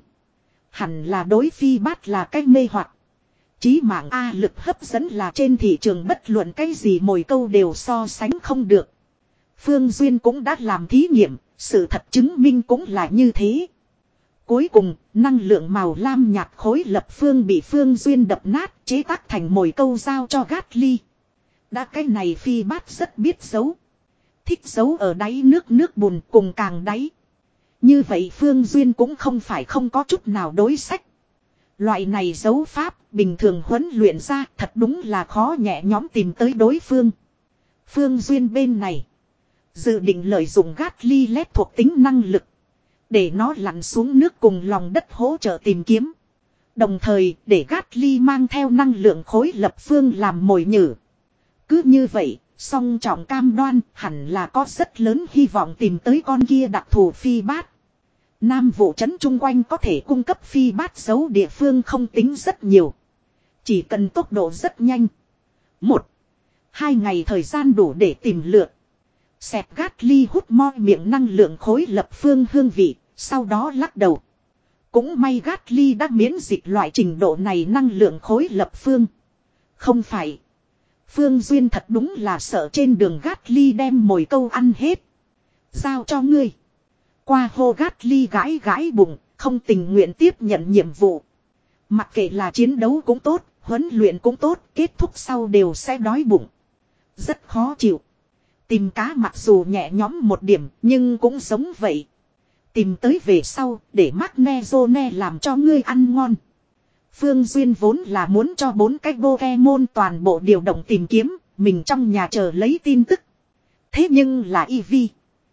Hẳn là đối phi bát là cách mê hoặc. Chí mạng A lực hấp dẫn là trên thị trường bất luận cái gì mồi câu đều so sánh không được. Phương Duyên cũng đã làm thí nghiệm, sự thật chứng minh cũng là như thế. Cuối cùng, năng lượng màu lam nhạt khối lập phương bị Phương Duyên đập nát chế tác thành mồi câu giao cho Gatly. Đã cái này phi bát rất biết giấu. Thích giấu ở đáy nước nước bùn cùng càng đáy. Như vậy Phương Duyên cũng không phải không có chút nào đối sách. Loại này giấu pháp bình thường huấn luyện ra thật đúng là khó nhẹ nhõm tìm tới đối phương. Phương Duyên bên này. Dự định lợi dụng Gatly lét thuộc tính năng lực. Để nó lặn xuống nước cùng lòng đất hỗ trợ tìm kiếm. Đồng thời để Gatly mang theo năng lượng khối lập phương làm mồi nhử. Cứ như vậy, song trọng cam đoan hẳn là có rất lớn hy vọng tìm tới con kia đặc thù phi bát. Nam vụ trấn chung quanh có thể cung cấp phi bát giấu địa phương không tính rất nhiều. Chỉ cần tốc độ rất nhanh. Một, hai ngày thời gian đủ để tìm lượt. Xẹp Gatly hút moi miệng năng lượng khối lập phương hương vị, sau đó lắc đầu. Cũng may Gatly đã miễn dịch loại trình độ này năng lượng khối lập phương. Không phải. Phương Duyên thật đúng là sợ trên đường Gatly đem mồi câu ăn hết. Giao cho ngươi. Qua hô Gatly gãi gãi bụng, không tình nguyện tiếp nhận nhiệm vụ. Mặc kệ là chiến đấu cũng tốt, huấn luyện cũng tốt, kết thúc sau đều sẽ đói bụng. Rất khó chịu. Tìm cá mặc dù nhẹ nhõm một điểm, nhưng cũng giống vậy. Tìm tới về sau, để Magnezone làm cho ngươi ăn ngon. Phương Duyên vốn là muốn cho bốn cái Pokemon toàn bộ điều động tìm kiếm, mình trong nhà chờ lấy tin tức. Thế nhưng là Eevee,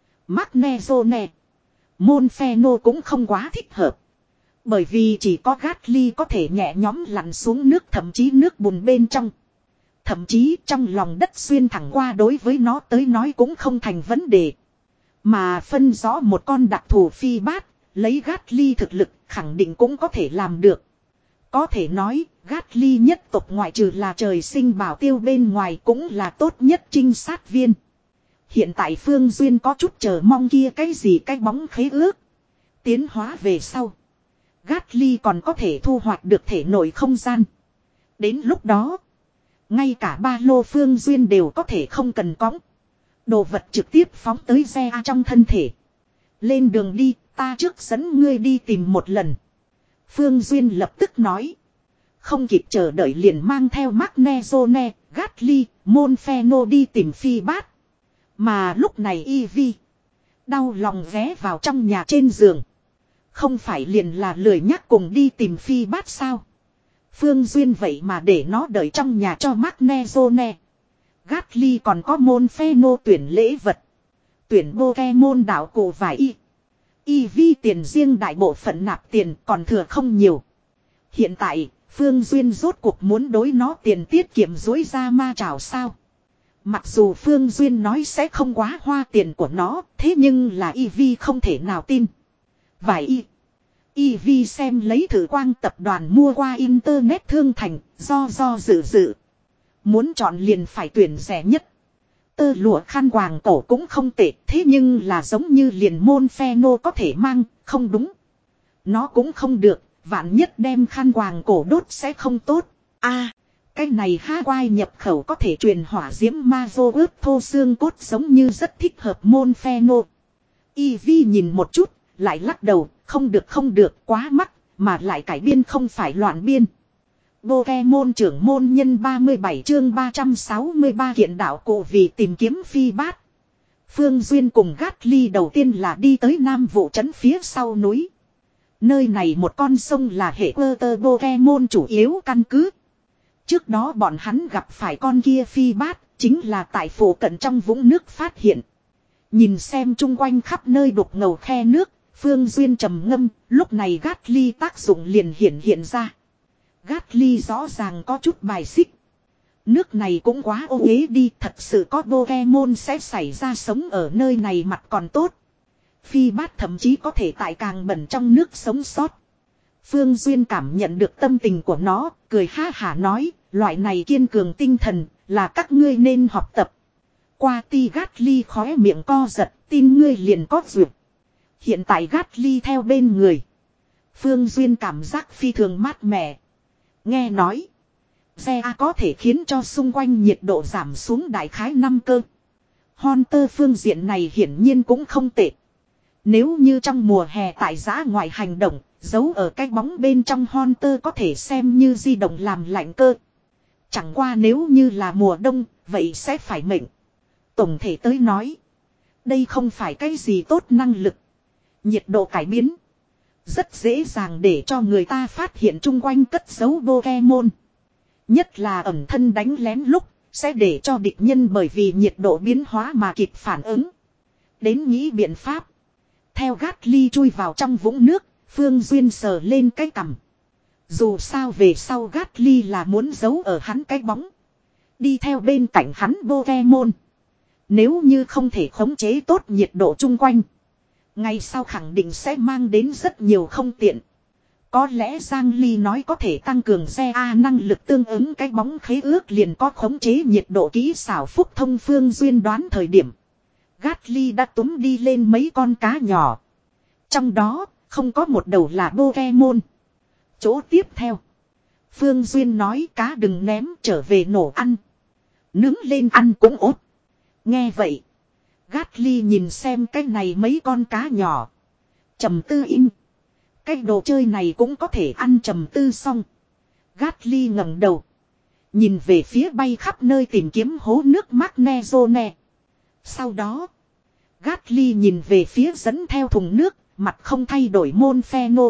Magnezone, Monferno cũng không quá thích hợp. Bởi vì chỉ có Gatly có thể nhẹ nhõm lặn xuống nước, thậm chí nước bùn bên trong. Thậm chí trong lòng đất xuyên thẳng qua đối với nó tới nói cũng không thành vấn đề. Mà phân rõ một con đặc thù phi bát, lấy Gatly thực lực khẳng định cũng có thể làm được. Có thể nói, Gatly nhất tộc ngoại trừ là trời sinh bảo tiêu bên ngoài cũng là tốt nhất trinh sát viên. Hiện tại Phương Duyên có chút chờ mong kia cái gì cái bóng khế ước. Tiến hóa về sau. Gatly còn có thể thu hoạch được thể nội không gian. Đến lúc đó, ngay cả ba lô Phương Duyên đều có thể không cần cõng. Đồ vật trực tiếp phóng tới xe trong thân thể. Lên đường đi, ta trước dẫn ngươi đi tìm một lần. Phương Duyên lập tức nói. Không kịp chờ đợi liền mang theo Magnezone, Gatly, Monferno đi tìm phi bát. Mà lúc này Eevee đau lòng ghé vào trong nhà trên giường. Không phải liền là lười nhắc cùng đi tìm phi bát sao? Phương Duyên vậy mà để nó đợi trong nhà cho Magnezone, Gatly còn có Monferno tuyển lễ vật. Tuyển Pokemon đảo cổ vài y. Eevee tiền riêng đại bộ phận nạp tiền còn thừa không nhiều. Hiện tại, Phương Duyên rốt cuộc muốn đối nó tiền tiết kiệm dối ra ma trảo sao. Mặc dù Phương Duyên nói sẽ không quá hoa tiền của nó, thế nhưng là Eevee không thể nào tin. Vài y. i vê xem lấy thử quang tập đoàn mua qua internet thương thành, do do dự dự. Muốn chọn liền phải tuyển rẻ nhất. Tơ lụa khăn quàng cổ cũng không tệ, thế nhưng là giống như liền môn pheno có thể mang, không đúng. Nó cũng không được, vạn nhất đem khăn quàng cổ đốt sẽ không tốt. A, cái này Hawaii nhập khẩu có thể truyền hỏa diễm ma vô ướp thô xương cốt giống như rất thích hợp môn pheno. i vê nhìn một chút, lại lắc đầu, không được không được, quá mắc, mà lại cải biên không phải loạn biên. Pokemon trưởng môn nhân ba mươi bảy chương ba trăm sáu mươi ba hiện đạo cổ vì tìm kiếm phi bát. Phương Duyên cùng Gatly đầu tiên là đi tới Nam Vụ trấn phía sau núi. Nơi này một con sông là hệ quơ tơ Pokemon chủ yếu căn cứ. Trước đó bọn hắn gặp phải con kia phi bát, chính là tại phủ cận trong vũng nước phát hiện. Nhìn xem chung quanh khắp nơi đục ngầu khe nước, Phương Duyên trầm ngâm, lúc này Gatly tác dụng liền hiện hiện ra. Gatly rõ ràng có chút bài xích. Nước này cũng quá ô uế đi, thật sự có Pokemon sẽ xảy ra sống ở nơi này mặt còn tốt. Phi bát thậm chí có thể tại càng bẩn trong nước sống sót. Phương Duyên cảm nhận được tâm tình của nó, cười ha hả nói, loại này kiên cường tinh thần, là các ngươi nên học tập. Qua ti Gatly khóe miệng co giật, tin ngươi liền có duyệt. Hiện tại Gatly theo bên người. Phương Duyên cảm giác phi thường mát mẻ. Nghe nói, xe A có thể khiến cho xung quanh nhiệt độ giảm xuống đại khái năm cơ. Hunter phương diện này hiển nhiên cũng không tệ. Nếu như trong mùa hè tại giã ngoại hành động, giấu ở cái bóng bên trong Hunter có thể xem như di động làm lạnh cơ. Chẳng qua nếu như là mùa đông, vậy sẽ phải mệnh. Tổng thể tới nói, đây không phải cái gì tốt năng lực. Nhiệt độ cải biến rất dễ dàng để cho người ta phát hiện chung quanh cất giấu Pokemon. Nhất là ẩn thân đánh lén lúc, sẽ để cho địch nhân bởi vì nhiệt độ biến hóa mà kịp phản ứng. Đến nghĩ biện pháp. Theo Gatly chui vào trong vũng nước, Phương Duyên sờ lên cái cằm. Dù sao về sau Gatly là muốn giấu ở hắn cái bóng. Đi theo bên cạnh hắn Pokemon. Nếu như không thể khống chế tốt nhiệt độ chung quanh, ngày sau khẳng định sẽ mang đến rất nhiều không tiện. Có lẽ Giang Ly nói có thể tăng cường xe A năng lực tương ứng cái bóng khế ước liền có khống chế nhiệt độ kỹ xảo phúc thông. Phương Duyên đoán thời điểm, Gatly đã túm đi lên mấy con cá nhỏ. Trong đó, không có một đầu là Pokemon. Chỗ tiếp theo, Phương Duyên nói cá đừng ném, trở về nổ ăn. Nướng lên ăn cũng ốt. Nghe vậy, Gatly nhìn xem cái này mấy con cá nhỏ. Trầm tư im. Cái đồ chơi này cũng có thể ăn. Trầm tư xong, Gatly ngẩng đầu, nhìn về phía bay khắp nơi tìm kiếm hố nước Magnezone. Sau đó, Gatly nhìn về phía dẫn theo thùng nước, mặt không thay đổi môn pheno.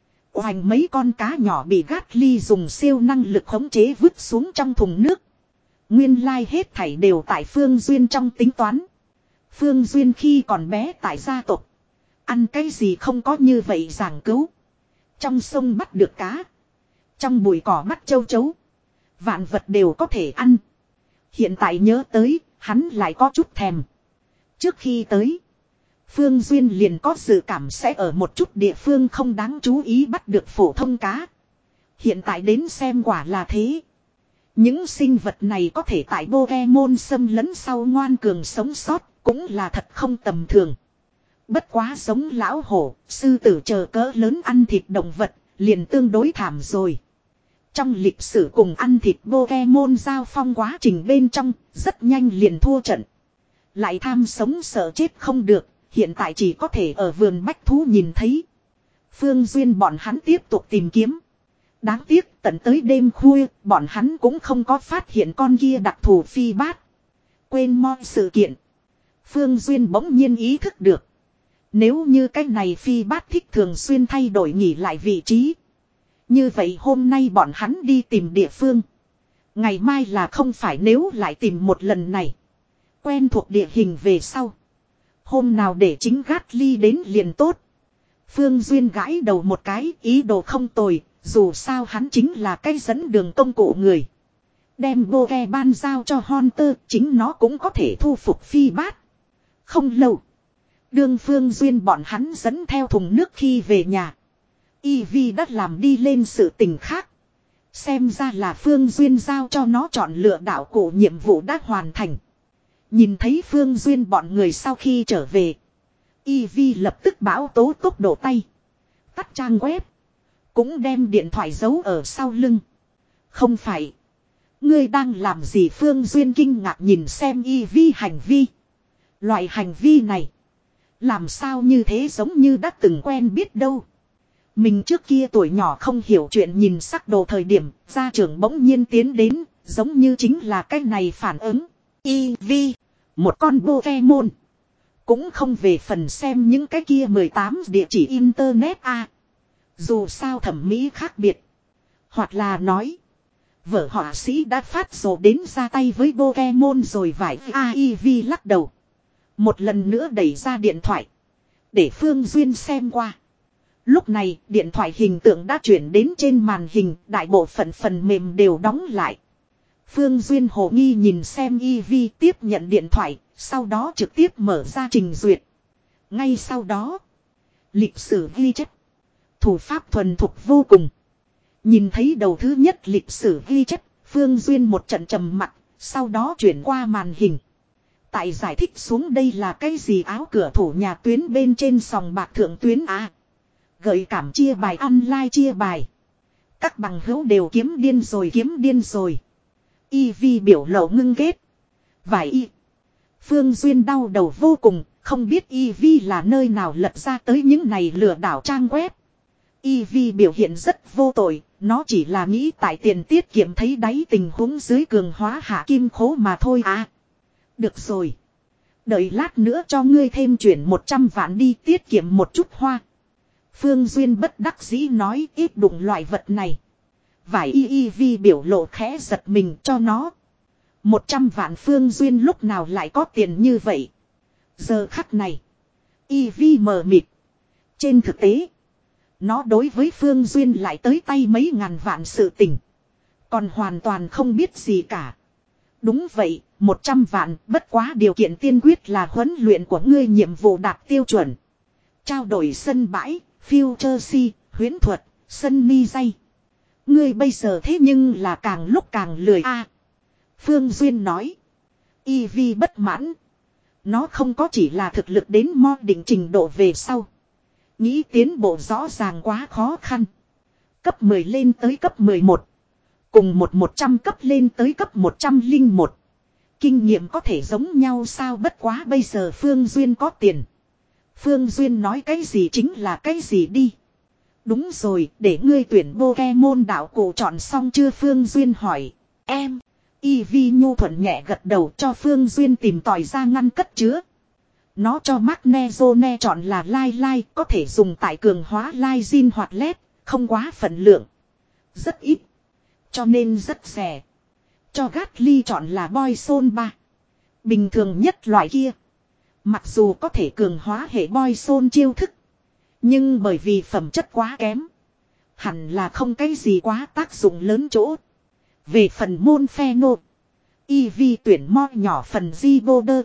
Oành mấy con cá nhỏ bị Gatly dùng siêu năng lực khống chế vứt xuống trong thùng nước. Nguyên lai like hết thảy đều tại Phương Duyên trong tính toán. Phương Duyên khi còn bé tại gia tộc, ăn cái gì không có như vậy giảng cứu. Trong sông bắt được cá, trong bụi cỏ bắt châu chấu, vạn vật đều có thể ăn. Hiện tại nhớ tới, hắn lại có chút thèm. Trước khi tới, Phương Duyên liền có dự cảm sẽ ở một chút địa phương không đáng chú ý bắt được phổ thông cá. Hiện tại đến xem quả là thế. Những sinh vật này có thể tại Pokemon xâm lấn sau ngoan cường sống sót, cũng là thật không tầm thường. Bất quá giống lão hổ, sư tử chờ cỡ lớn ăn thịt động vật, liền tương đối thảm rồi. Trong lịch sử cùng ăn thịt Pokemon giao phong quá trình bên trong, rất nhanh liền thua trận. Lại tham sống sợ chết không được, hiện tại chỉ có thể ở vườn bách thú nhìn thấy. Phương Duyên bọn hắn tiếp tục tìm kiếm. Đáng tiếc tận tới đêm khuya, bọn hắn cũng không có phát hiện con kia đặc thù phi bát. Quên mọi sự kiện, Phương Duyên bỗng nhiên ý thức được. Nếu như cái này phi bát thích thường xuyên thay đổi nghỉ lại vị trí, như vậy hôm nay bọn hắn đi tìm địa phương, ngày mai là không phải. Nếu lại tìm một lần này, quen thuộc địa hình về sau, hôm nào để chính Gatly đến liền tốt. Phương Duyên gãi đầu một cái, ý đồ không tồi, dù sao hắn chính là cái dẫn đường công cụ người. Đem Pokemon giao cho Hunter, chính nó cũng có thể thu phục phi bát. Không lâu, đương Phương Duyên bọn hắn dẫn theo thùng nước khi về nhà, Eevee đã làm đi lên sự tình khác. Xem ra là Phương Duyên giao cho nó chọn lựa đạo cụ nhiệm vụ đã hoàn thành. Nhìn thấy Phương Duyên bọn người sau khi trở về. Eevee lập tức báo tố tốc độ tay. Tắt trang web. Cũng đem điện thoại giấu ở sau lưng. Không phải. Ngươi đang làm gì? Phương Duyên kinh ngạc nhìn xem Eevee hành vi. Loại hành vi này. Làm sao như thế giống như đã từng quen biết đâu. Mình trước kia tuổi nhỏ không hiểu chuyện nhìn sắc đồ thời điểm. Gia trưởng bỗng nhiên tiến đến. Giống như chính là cái này phản ứng. Eevee. Một con Pokemon. Cũng không về phần xem những cái kia mười tám địa chỉ internet a. À, dù sao thẩm mỹ khác biệt. Hoặc là nói. Vở họa sĩ đã phát rồ đến ra tay với Pokemon rồi vải. Eevee lắc đầu. Một lần nữa đẩy ra điện thoại. Để Phương Duyên xem qua. Lúc này điện thoại hình tượng đã chuyển đến trên màn hình. Đại bộ phận phần mềm đều đóng lại. Phương Duyên hồ nghi nhìn xem Eevee tiếp nhận điện thoại. Sau đó trực tiếp mở ra trình duyệt. Ngay sau đó. Lịch sử ghi chép. Thủ pháp thuần thục vô cùng. Nhìn thấy đầu thứ nhất lịch sử ghi chép. Phương Duyên một trận trầm mặt. Sau đó chuyển qua màn hình. Tại giải thích xuống đây là cái gì áo cửa thủ nhà tuyến bên trên sòng bạc thượng tuyến à. Gợi cảm chia bài online chia bài. Các bằng hữu đều kiếm điên rồi kiếm điên rồi. Eevee biểu lộ ngưng ghét. Vài y. Phương Duyên đau đầu vô cùng. Không biết Eevee là nơi nào lật ra tới những này lừa đảo trang web. Eevee biểu hiện rất vô tội. Nó chỉ là nghĩ tại tiền tiết kiệm thấy đáy tình huống dưới cường hóa hạ kim khố mà thôi à. Được rồi. Đợi lát nữa cho ngươi thêm chuyển một trăm vạn đi tiết kiệm một chút hoa. Phương Duyên bất đắc dĩ nói ít đụng loại vật này. Vài Eevee biểu lộ khẽ giật mình cho nó. Một trăm vạn Phương Duyên lúc nào lại có tiền như vậy. Giờ khắc này. Eevee mờ mịt. Trên thực tế. Nó đối với Phương Duyên lại tới tay mấy ngàn vạn sự tình. Còn hoàn toàn không biết gì cả. Đúng vậy, một trăm vạn, bất quá điều kiện tiên quyết là huấn luyện của ngươi nhiệm vụ đạt tiêu chuẩn. Trao đổi sân bãi, future huyễn thuật, sân mi dây. Ngươi bây giờ thế nhưng là càng lúc càng lười a. À, Phương Duyên nói. Eevee bất mãn. Nó không có chỉ là thực lực đến mo định trình độ về sau. Nghĩ tiến bộ rõ ràng quá khó khăn. Cấp mười lên tới cấp mười một. Cùng một một trăm cấp lên tới cấp một trăm lẻ một. Kinh nghiệm có thể giống nhau sao bất quá bây giờ Phương Duyên có tiền. Phương Duyên nói cái gì chính là cái gì đi. Đúng rồi, để ngươi tuyển Pokemon đạo cụ chọn xong chưa Phương Duyên hỏi. Em, Eevee nhu thuận nhẹ gật đầu cho Phương Duyên tìm tòi ra ngăn cất chứa. Nó cho Magnezone chọn là Lai Lai có thể dùng tại cường hóa Lai Jin hoặc led, không quá phận lượng. Rất ít. Cho nên rất rẻ. Cho Gatly chọn là Boyzone ba. Bình thường nhất loại kia. Mặc dù có thể cường hóa hệ Boyzone chiêu thức. Nhưng bởi vì phẩm chất quá kém. Hẳn là không cái gì quá tác dụng lớn chỗ. Về phần môn pheno. Eevee tuyển mo nhỏ phần G-Border.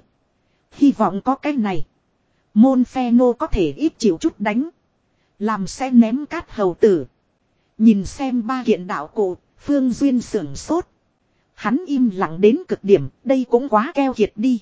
Hy vọng có cái này. Môn pheno có thể ít chịu chút đánh. Làm xe ném cát hầu tử. Nhìn xem ba kiện đạo cụ. Phương Duyên sưởng sốt. Hắn im lặng đến cực điểm. Đây cũng quá keo kiệt đi.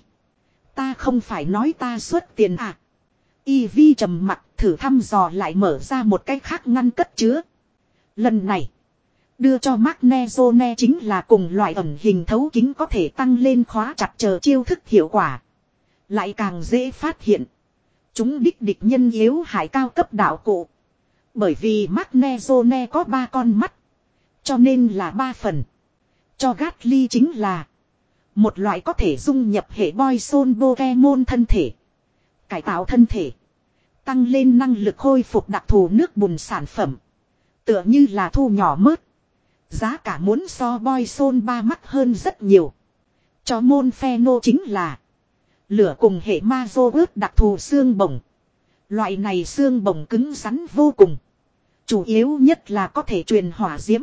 Ta không phải nói ta xuất tiền à. Eevee trầm mặt thử thăm dò lại mở ra một cái khác ngăn cất chứa. Lần này. Đưa cho Magnezone chính là cùng loại ẩn hình thấu kính có thể tăng lên khóa chặt chờ chiêu thức hiệu quả. Lại càng dễ phát hiện. Chúng đích địch nhân yếu hại cao cấp đạo cụ. Bởi vì Magnezone có ba con mắt. Cho nên là ba phần. Cho Gatly chính là. Một loại có thể dung nhập hệ Boyzone Pokemon thân thể. Cải tạo thân thể. Tăng lên năng lực hồi phục đặc thù nước bùn sản phẩm. Tựa như là thu nhỏ mớt. Giá cả muốn so Boyzone ba mắc hơn rất nhiều. Cho môn pheno chính là. Lửa cùng hệ Mazorus đặc thù xương bổng. Loại này xương bổng cứng rắn vô cùng. Chủ yếu nhất là có thể truyền hỏa diễm.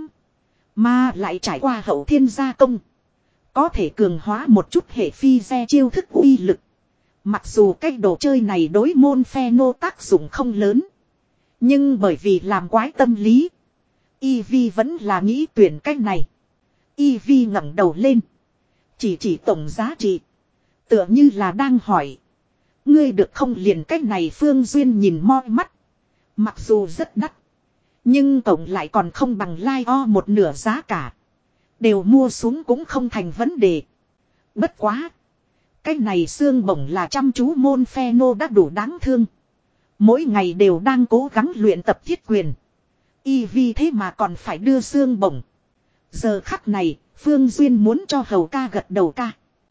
Mà lại trải qua hậu thiên gia công. Có thể cường hóa một chút hệ phi xe chiêu thức uy lực. Mặc dù cái đồ chơi này đối môn pheno tác dụng không lớn. Nhưng bởi vì làm quái tâm lý. Eevee vẫn là nghĩ tuyển cách này. Eevee ngẩng đầu lên. Chỉ chỉ tổng giá trị. Tựa như là đang hỏi. Ngươi được không liền cách này Phương Duyên nhìn moi mắt. Mặc dù rất đắt. Nhưng tổng lại còn không bằng lai o một nửa giá cả. Đều mua xuống cũng không thành vấn đề. Bất quá. Cái này xương bổng là chăm chú môn phe nô đã đủ đáng thương. Mỗi ngày đều đang cố gắng luyện tập thiết quyền. Eevee thế mà còn phải đưa xương bổng. Giờ khắc này, Phương Duyên muốn cho hầu ca gật đầu ca.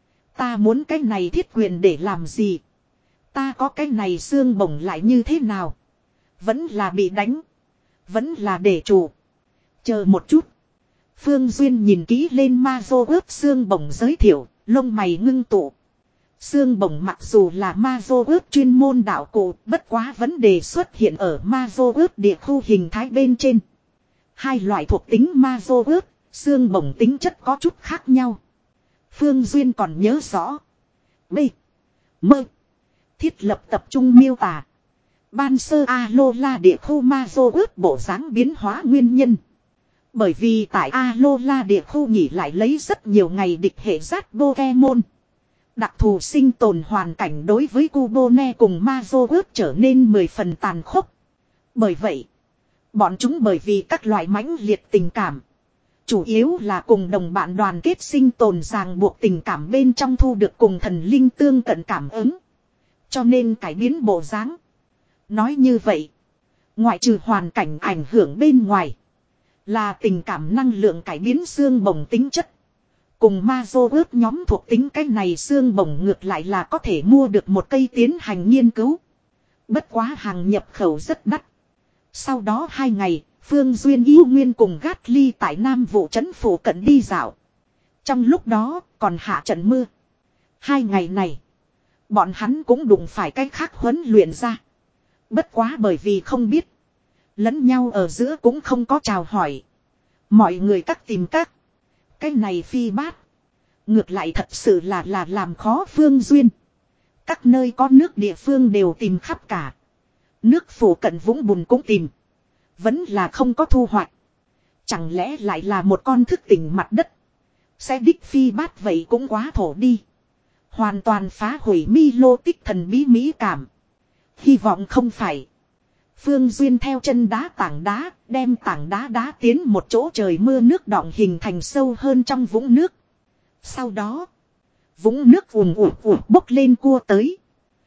Ta muốn cái này thiết quyền để làm gì? Ta có cái này xương bổng lại như thế nào? Vẫn là bị đánh. Vẫn là để chủ. Chờ một chút. Phương Duyên nhìn kỹ lên ma vô ướp xương bổng giới thiệu, lông mày ngưng tụ. Xương bổng mặc dù là ma vô ướp chuyên môn đạo cụ, bất quá vấn đề xuất hiện ở ma vô ướp địa khu hình thái bên trên. Hai loại thuộc tính ma vô ướp, xương bổng tính chất có chút khác nhau. Phương Duyên còn nhớ rõ. B. Mơ. Thiết lập tập trung miêu tả. Ban sơ Alola địa khu ma vô ướp bộ dáng biến hóa nguyên nhân. Bởi vì tại Alola địa khu nghỉ lại lấy rất nhiều ngày địch hệ rát Pokemon. Đặc thù sinh tồn hoàn cảnh đối với Cubone cùng Mazogut trở nên mười phần tàn khốc. Bởi vậy, bọn chúng bởi vì các loại mãnh liệt tình cảm. Chủ yếu là cùng đồng bạn đoàn kết sinh tồn ràng buộc tình cảm bên trong thu được cùng thần linh tương cận cảm ứng. Cho nên cải biến bộ dáng. Nói như vậy, ngoại trừ hoàn cảnh ảnh hưởng bên ngoài, là tình cảm năng lượng cải biến xương bổng tính chất. Cùng ma dô ướp nhóm thuộc tính cái này xương bổng ngược lại là có thể mua được một cây tiến hành nghiên cứu. Bất quá hàng nhập khẩu rất đắt. Sau đó hai ngày, Phương Duyên yêu nguyên cùng Gát Ly tại Nam Vụ trấn phủ cận đi dạo. Trong lúc đó còn hạ trận mưa. Hai ngày này, bọn hắn cũng đụng phải cách khác huấn luyện ra. Bất quá bởi vì không biết, lẫn nhau ở giữa cũng không có chào hỏi. Mọi người các tìm các. Cái này phi bát. Ngược lại thật sự là là làm khó Phương Duyên. Các nơi có nước địa phương đều tìm khắp cả. Nước phủ cận vũng bùn cũng tìm. Vẫn là không có thu hoạch. Chẳng lẽ lại là một con thức tỉnh mặt đất. Sẽ đích phi bát vậy cũng quá thổ đi. Hoàn toàn phá hủy mi lô tích thần bí mỹ cảm. Hy vọng không phải. Phương Duyên theo chân đá tảng đá, đem tảng đá đá tiến một chỗ trời mưa nước đọng hình thành sâu hơn trong vũng nước. Sau đó, vũng nước ùm ùm ùm bốc lên cua tới.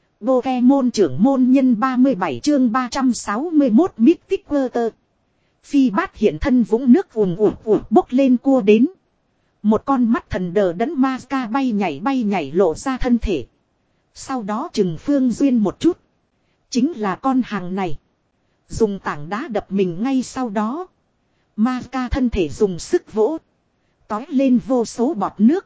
Pokemon trưởng môn nhân ba mươi bảy chương ba trăm sáu mươi mốt Mythic Water. Phi bát hiện thân vũng nước ùm ùm ùm bốc lên cua đến. Một con mắt thần đờ đẫn Mazca bay nhảy bay nhảy lộ ra thân thể. Sau đó chừng Phương Duyên một chút. Chính là con hàng này. Dùng tảng đá đập mình ngay sau đó. Mazca thân thể dùng sức vỗ. Tói lên vô số bọt nước.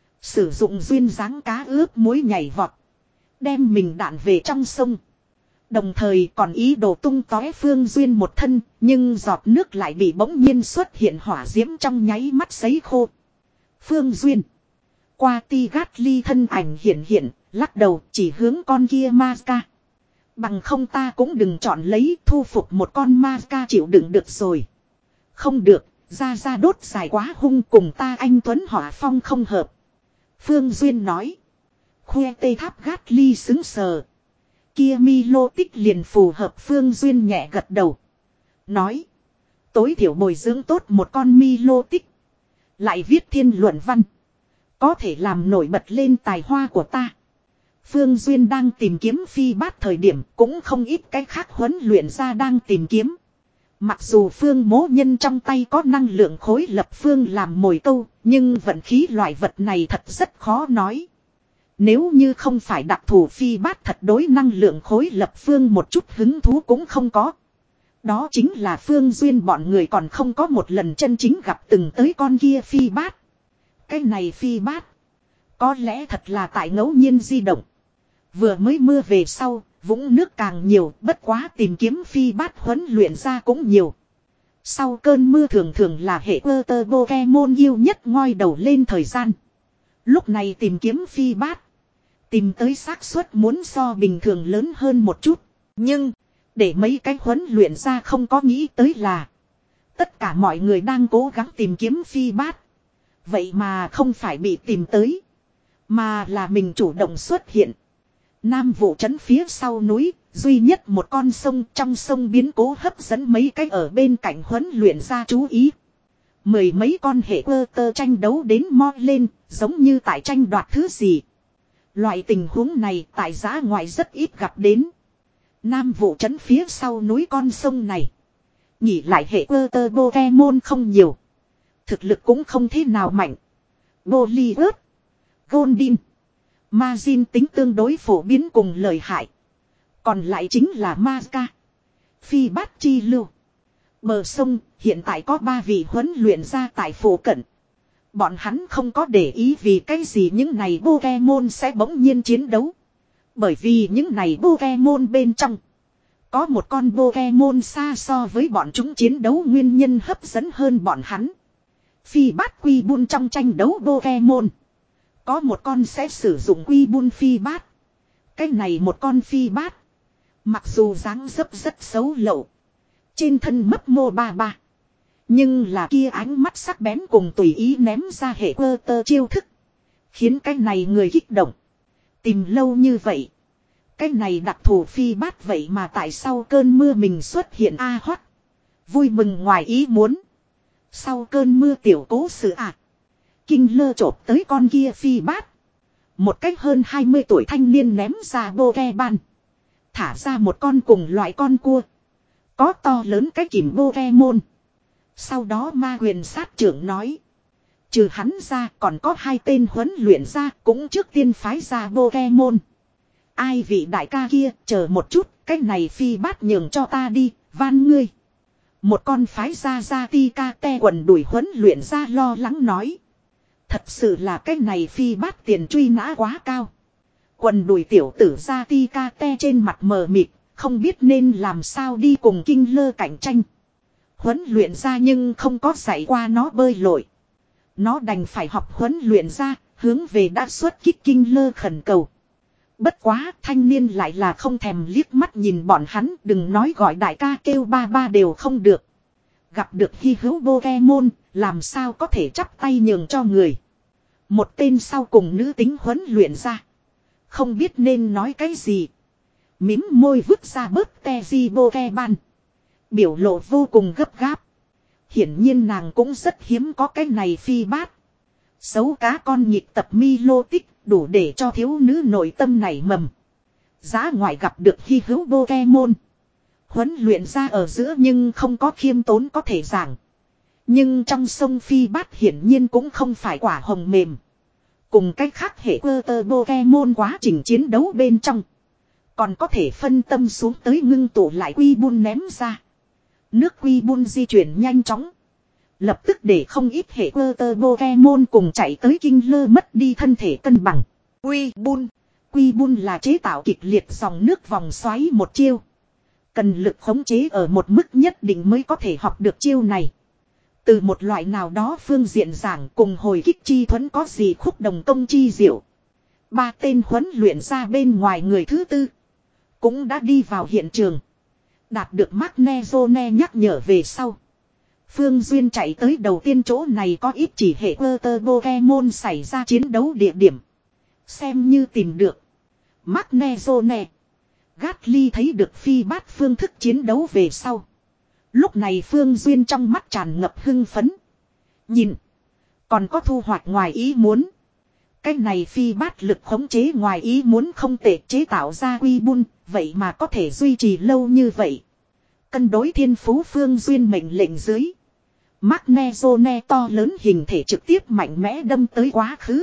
Sử dụng duyên dáng cá ướp muối nhảy vọt. Đem mình đạn về trong sông. Đồng thời còn ý đồ tung tói Phương Duyên một thân. Nhưng giọt nước lại bị bỗng nhiên xuất hiện hỏa diễm trong nháy mắt sấy khô. Phương Duyên. Qua ti gát ly thân ảnh hiện hiện. Lắc đầu chỉ hướng con kia Mazca. Bằng không ta cũng đừng chọn lấy thu phục một con Mazca chịu đựng được rồi. Không được, ra ra đốt dài quá hung cùng ta anh Tuấn Hỏa Phong không hợp. Phương Duyên nói. Khoe tây tháp gát ly xứng sờ. Kia mi lô tích liền phù hợp Phương Duyên nhẹ gật đầu. Nói. Tối thiểu bồi dưỡng tốt một con mi lô tích. Lại viết thiên luận văn. Có thể làm nổi bật lên tài hoa của ta. Phương Duyên đang tìm kiếm phi bát thời điểm cũng không ít cái khác huấn luyện ra đang tìm kiếm. Mặc dù Phương Mố Nhân trong tay có năng lượng khối lập phương làm mồi câu, nhưng vận khí loại vật này thật rất khó nói. Nếu như không phải đặc thù phi bát thật đối năng lượng khối lập phương một chút hứng thú cũng không có. Đó chính là Phương Duyên bọn người còn không có một lần chân chính gặp từng tới con kia phi bát. Cái này phi bát, có lẽ thật là tại ngẫu nhiên di động. Vừa mới mưa về sau, vũng nước càng nhiều, bất quá tìm kiếm phi bát huấn luyện ra cũng nhiều. Sau cơn mưa thường thường là hệ Water Pokemon yêu nhất ngoi đầu lên thời gian. Lúc này tìm kiếm phi bát, tìm tới xác suất muốn so bình thường lớn hơn một chút. Nhưng, Để mấy cái huấn luyện ra không có nghĩ tới là. Tất cả mọi người đang cố gắng tìm kiếm phi bát. Vậy mà không phải bị tìm tới. Mà là mình chủ động xuất hiện. Nam Vụ trấn phía sau núi. Duy nhất một con sông trong sông biến cố hấp dẫn mấy cái ở bên cạnh huấn luyện ra chú ý. Mười mấy con hệ ơ tơ tranh đấu đến mo lên. Giống như tại tranh đoạt thứ gì. Loại tình huống này tại giã ngoại rất ít gặp đến. Nam Vụ trấn phía sau núi con sông này. Nhỉ lại hệ ơ tơ Pokemon không nhiều. Thực lực cũng không thế nào mạnh. Bollywood, Goldin, Majin tính tương đối phổ biến cùng lợi hại. Còn lại chính là Mazka, Phi Bát Chi Lưu. Bờ sông hiện tại có ba vị huấn luyện ra tại phủ cận. Bọn hắn không có để ý vì cái gì những này Pokemon sẽ bỗng nhiên chiến đấu. Bởi vì những này Pokemon bên trong. Có một con Pokemon xa so với bọn chúng chiến đấu nguyên nhân hấp dẫn hơn bọn hắn. Phi bát quy bun trong tranh đấu Pokemon. Có một con sẽ sử dụng quy bun phi bát. Cái này một con phi bát. Mặc dù dáng dấp rất xấu lậu. Trên thân mấp mô ba ba. Nhưng là kia ánh mắt sắc bén cùng tùy ý ném ra hệ cơ tơ chiêu thức. Khiến cái này người kích động. Tìm lâu như vậy. Cái này đặc thù phi bát vậy mà tại sau cơn mưa mình xuất hiện a à hoắt. Vui mừng ngoài ý muốn. Sau cơn mưa tiểu cố sự à. Kinh lơ chộp tới con kia phi bát. Một cách hơn hai mươi tuổi thanh niên ném ra Pokemon. Thả ra một con cùng loại con cua. Có to lớn cái kìm Pokemon. Sau đó ma quyền sát trưởng nói. Trừ hắn ra còn có hai tên huấn luyện ra cũng trước tiên phái ra Pokemon. Ai vị đại ca kia chờ một chút. Cái này phi bát nhường cho ta đi. Van ngươi. Một con phái ra ra ti ca te quần đuổi huấn luyện ra lo lắng nói. Thật sự là cái này phi bát tiền truy nã quá cao. Quần đuổi tiểu tử ra ti ca te trên mặt mờ mịt. Không biết nên làm sao đi cùng kinh lơ cạnh tranh. Huấn luyện ra nhưng không có dạy qua nó bơi lội. Nó đành phải học huấn luyện ra. Hướng về đã xuất kích kinh lơ khẩn cầu. Bất quá thanh niên lại là không thèm liếc mắt nhìn bọn hắn. Đừng nói gọi đại ca kêu ba ba đều không được. Gặp được hy hữu Pokemon. Làm sao có thể chắp tay nhường cho người. Một tên sau cùng nữ tính huấn luyện ra. Không biết nên nói cái gì. Mím môi vứt ra bớt te di Pokemon. Biểu lộ vô cùng gấp gáp. Hiển nhiên nàng cũng rất hiếm có cái này phi bát. Xấu cá con nhịp tập Milo tích đủ để cho thiếu nữ nội tâm nảy mầm. Giá ngoại gặp được hy hữu Pokemon. Huấn luyện ra ở giữa nhưng không có khiêm tốn có thể giảng. Nhưng trong sông phi bát hiển nhiên cũng không phải quả hồng mềm. Cùng cách khác hệ cơ tơ Pokemon quá trình chiến đấu bên trong. Còn có thể phân tâm xuống tới ngưng tụ lại quy bun ném ra. Nước quy bun di chuyển nhanh chóng. Lập tức để không ít hệ cơ tơ Pokemon cùng chạy tới kinh lơ mất đi thân thể cân bằng. Quy bun. Quy bun là chế tạo kịch liệt dòng nước vòng xoáy một chiêu. Cần lực khống chế ở một mức nhất định mới có thể học được chiêu này. Từ một loại nào đó phương diện giảng cùng hồi kích chi thuẫn có gì khúc đồng công chi diệu. Ba tên huấn luyện ra bên ngoài người thứ tư. Cũng đã đi vào hiện trường. Đạt được Magnezone nhắc nhở về sau. Phương Duyên chạy tới đầu tiên chỗ này có ít chỉ hệ cơ tơ Pokemon xảy ra chiến đấu địa điểm. Xem như tìm được. Magnezone. Gatly thấy được phi bát phương thức chiến đấu về sau. Lúc này Phương Duyên trong mắt tràn ngập hưng phấn. Nhìn. Còn có thu hoạch ngoài ý muốn. Cái này phi bát lực khống chế ngoài ý muốn không tệ chế tạo ra quy bun. Vậy mà có thể duy trì lâu như vậy. Cân đối thiên phú Phương Duyên mệnh lệnh dưới. Magnezone to lớn hình thể trực tiếp mạnh mẽ đâm tới quá khứ.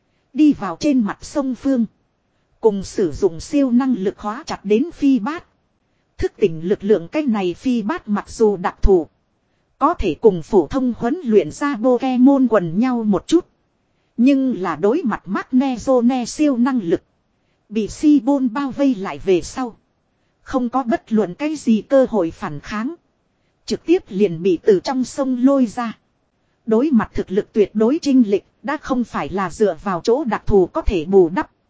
Đi vào trên mặt sông Phương. Cùng sử dụng siêu năng lực hóa chặt đến phi bát. Thức tỉnh lực lượng cái này phi bát mặc dù đặc thù. Có thể cùng phổ thông huấn luyện ra Pokemon quần nhau một chút. Nhưng là đối mặt Magnezone siêu năng lực. Bị Si-Bôn bao vây lại về sau. Không có bất luận cái gì cơ hội phản kháng. Trực tiếp liền bị từ trong sông lôi ra. Đối mặt thực lực tuyệt đối chênh lệch đã không phải là dựa vào chỗ đặc thù có thể bù đắp.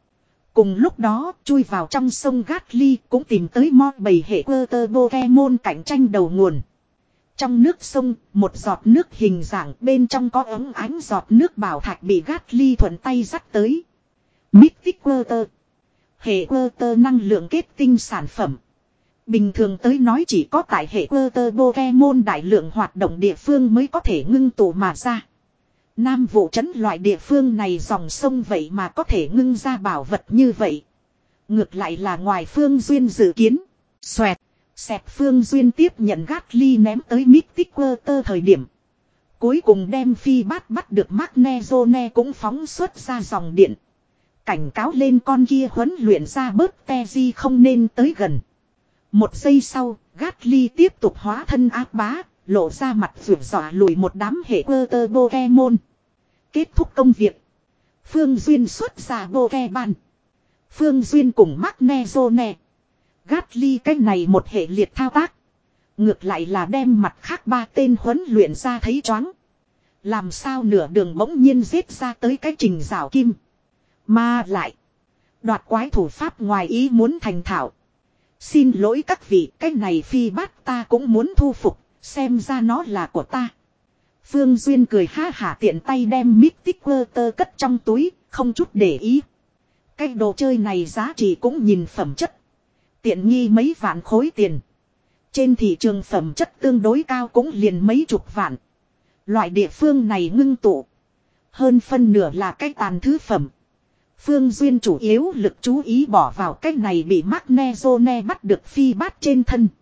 Cùng lúc đó, chui vào trong sông Gatli cũng tìm tới mo bầy hệ Water Pokemon cạnh tranh đầu nguồn. Trong nước sông, một giọt nước hình dạng bên trong có ống ánh giọt nước bảo thạch bị Gatli thuận tay dắt tới. Mythic Water. Hệ Water năng lượng kết tinh sản phẩm. Bình thường tới nói chỉ có tại hệ Water Pokemon đại lượng hoạt động địa phương mới có thể ngưng tụ mà ra. Nam Vụ trấn loại địa phương này dòng sông vậy mà có thể ngưng ra bảo vật như vậy. Ngược lại là ngoài Phương Duyên dự kiến. Xoẹt. Xẹt Phương Duyên tiếp nhận Gatli ném tới Mythic Water thời điểm. Cuối cùng đem phi bát bắt được Magnezone cũng phóng xuất ra dòng điện. Cảnh cáo lên con kia huấn luyện ra bớt Teji không nên tới gần. Một giây sau, Gatli tiếp tục hóa thân ác bá, lộ ra mặt vượt dọa lùi một đám hệ Water Pokemon. Kết thúc công việc. Phương Duyên xuất ra Pokemon. Phương Duyên cùng Magnezone. Gatli cách này một hệ liệt thao tác. Ngược lại là đem mặt khác ba tên huấn luyện ra thấy choáng. Làm sao nửa đường bỗng nhiên giết ra tới cái trình rào kim. Mà lại. Đoạt quái thủ pháp ngoài ý muốn thành thạo. Xin lỗi các vị, cái này phi bát ta cũng muốn thu phục, xem ra nó là của ta. Phương Duyên cười ha hả tiện tay đem Mythic Water cất trong túi, không chút để ý. Cái đồ chơi này giá trị cũng nhìn phẩm chất. Tiện nghi mấy vạn khối tiền. Trên thị trường phẩm chất tương đối cao cũng liền mấy chục vạn. Loại địa phương này ngưng tụ. Hơn phân nửa là cái tàn thứ phẩm. Phương Duyên chủ yếu lực chú ý bỏ vào cái này bị Magnezone bắt được phi bát trên thân.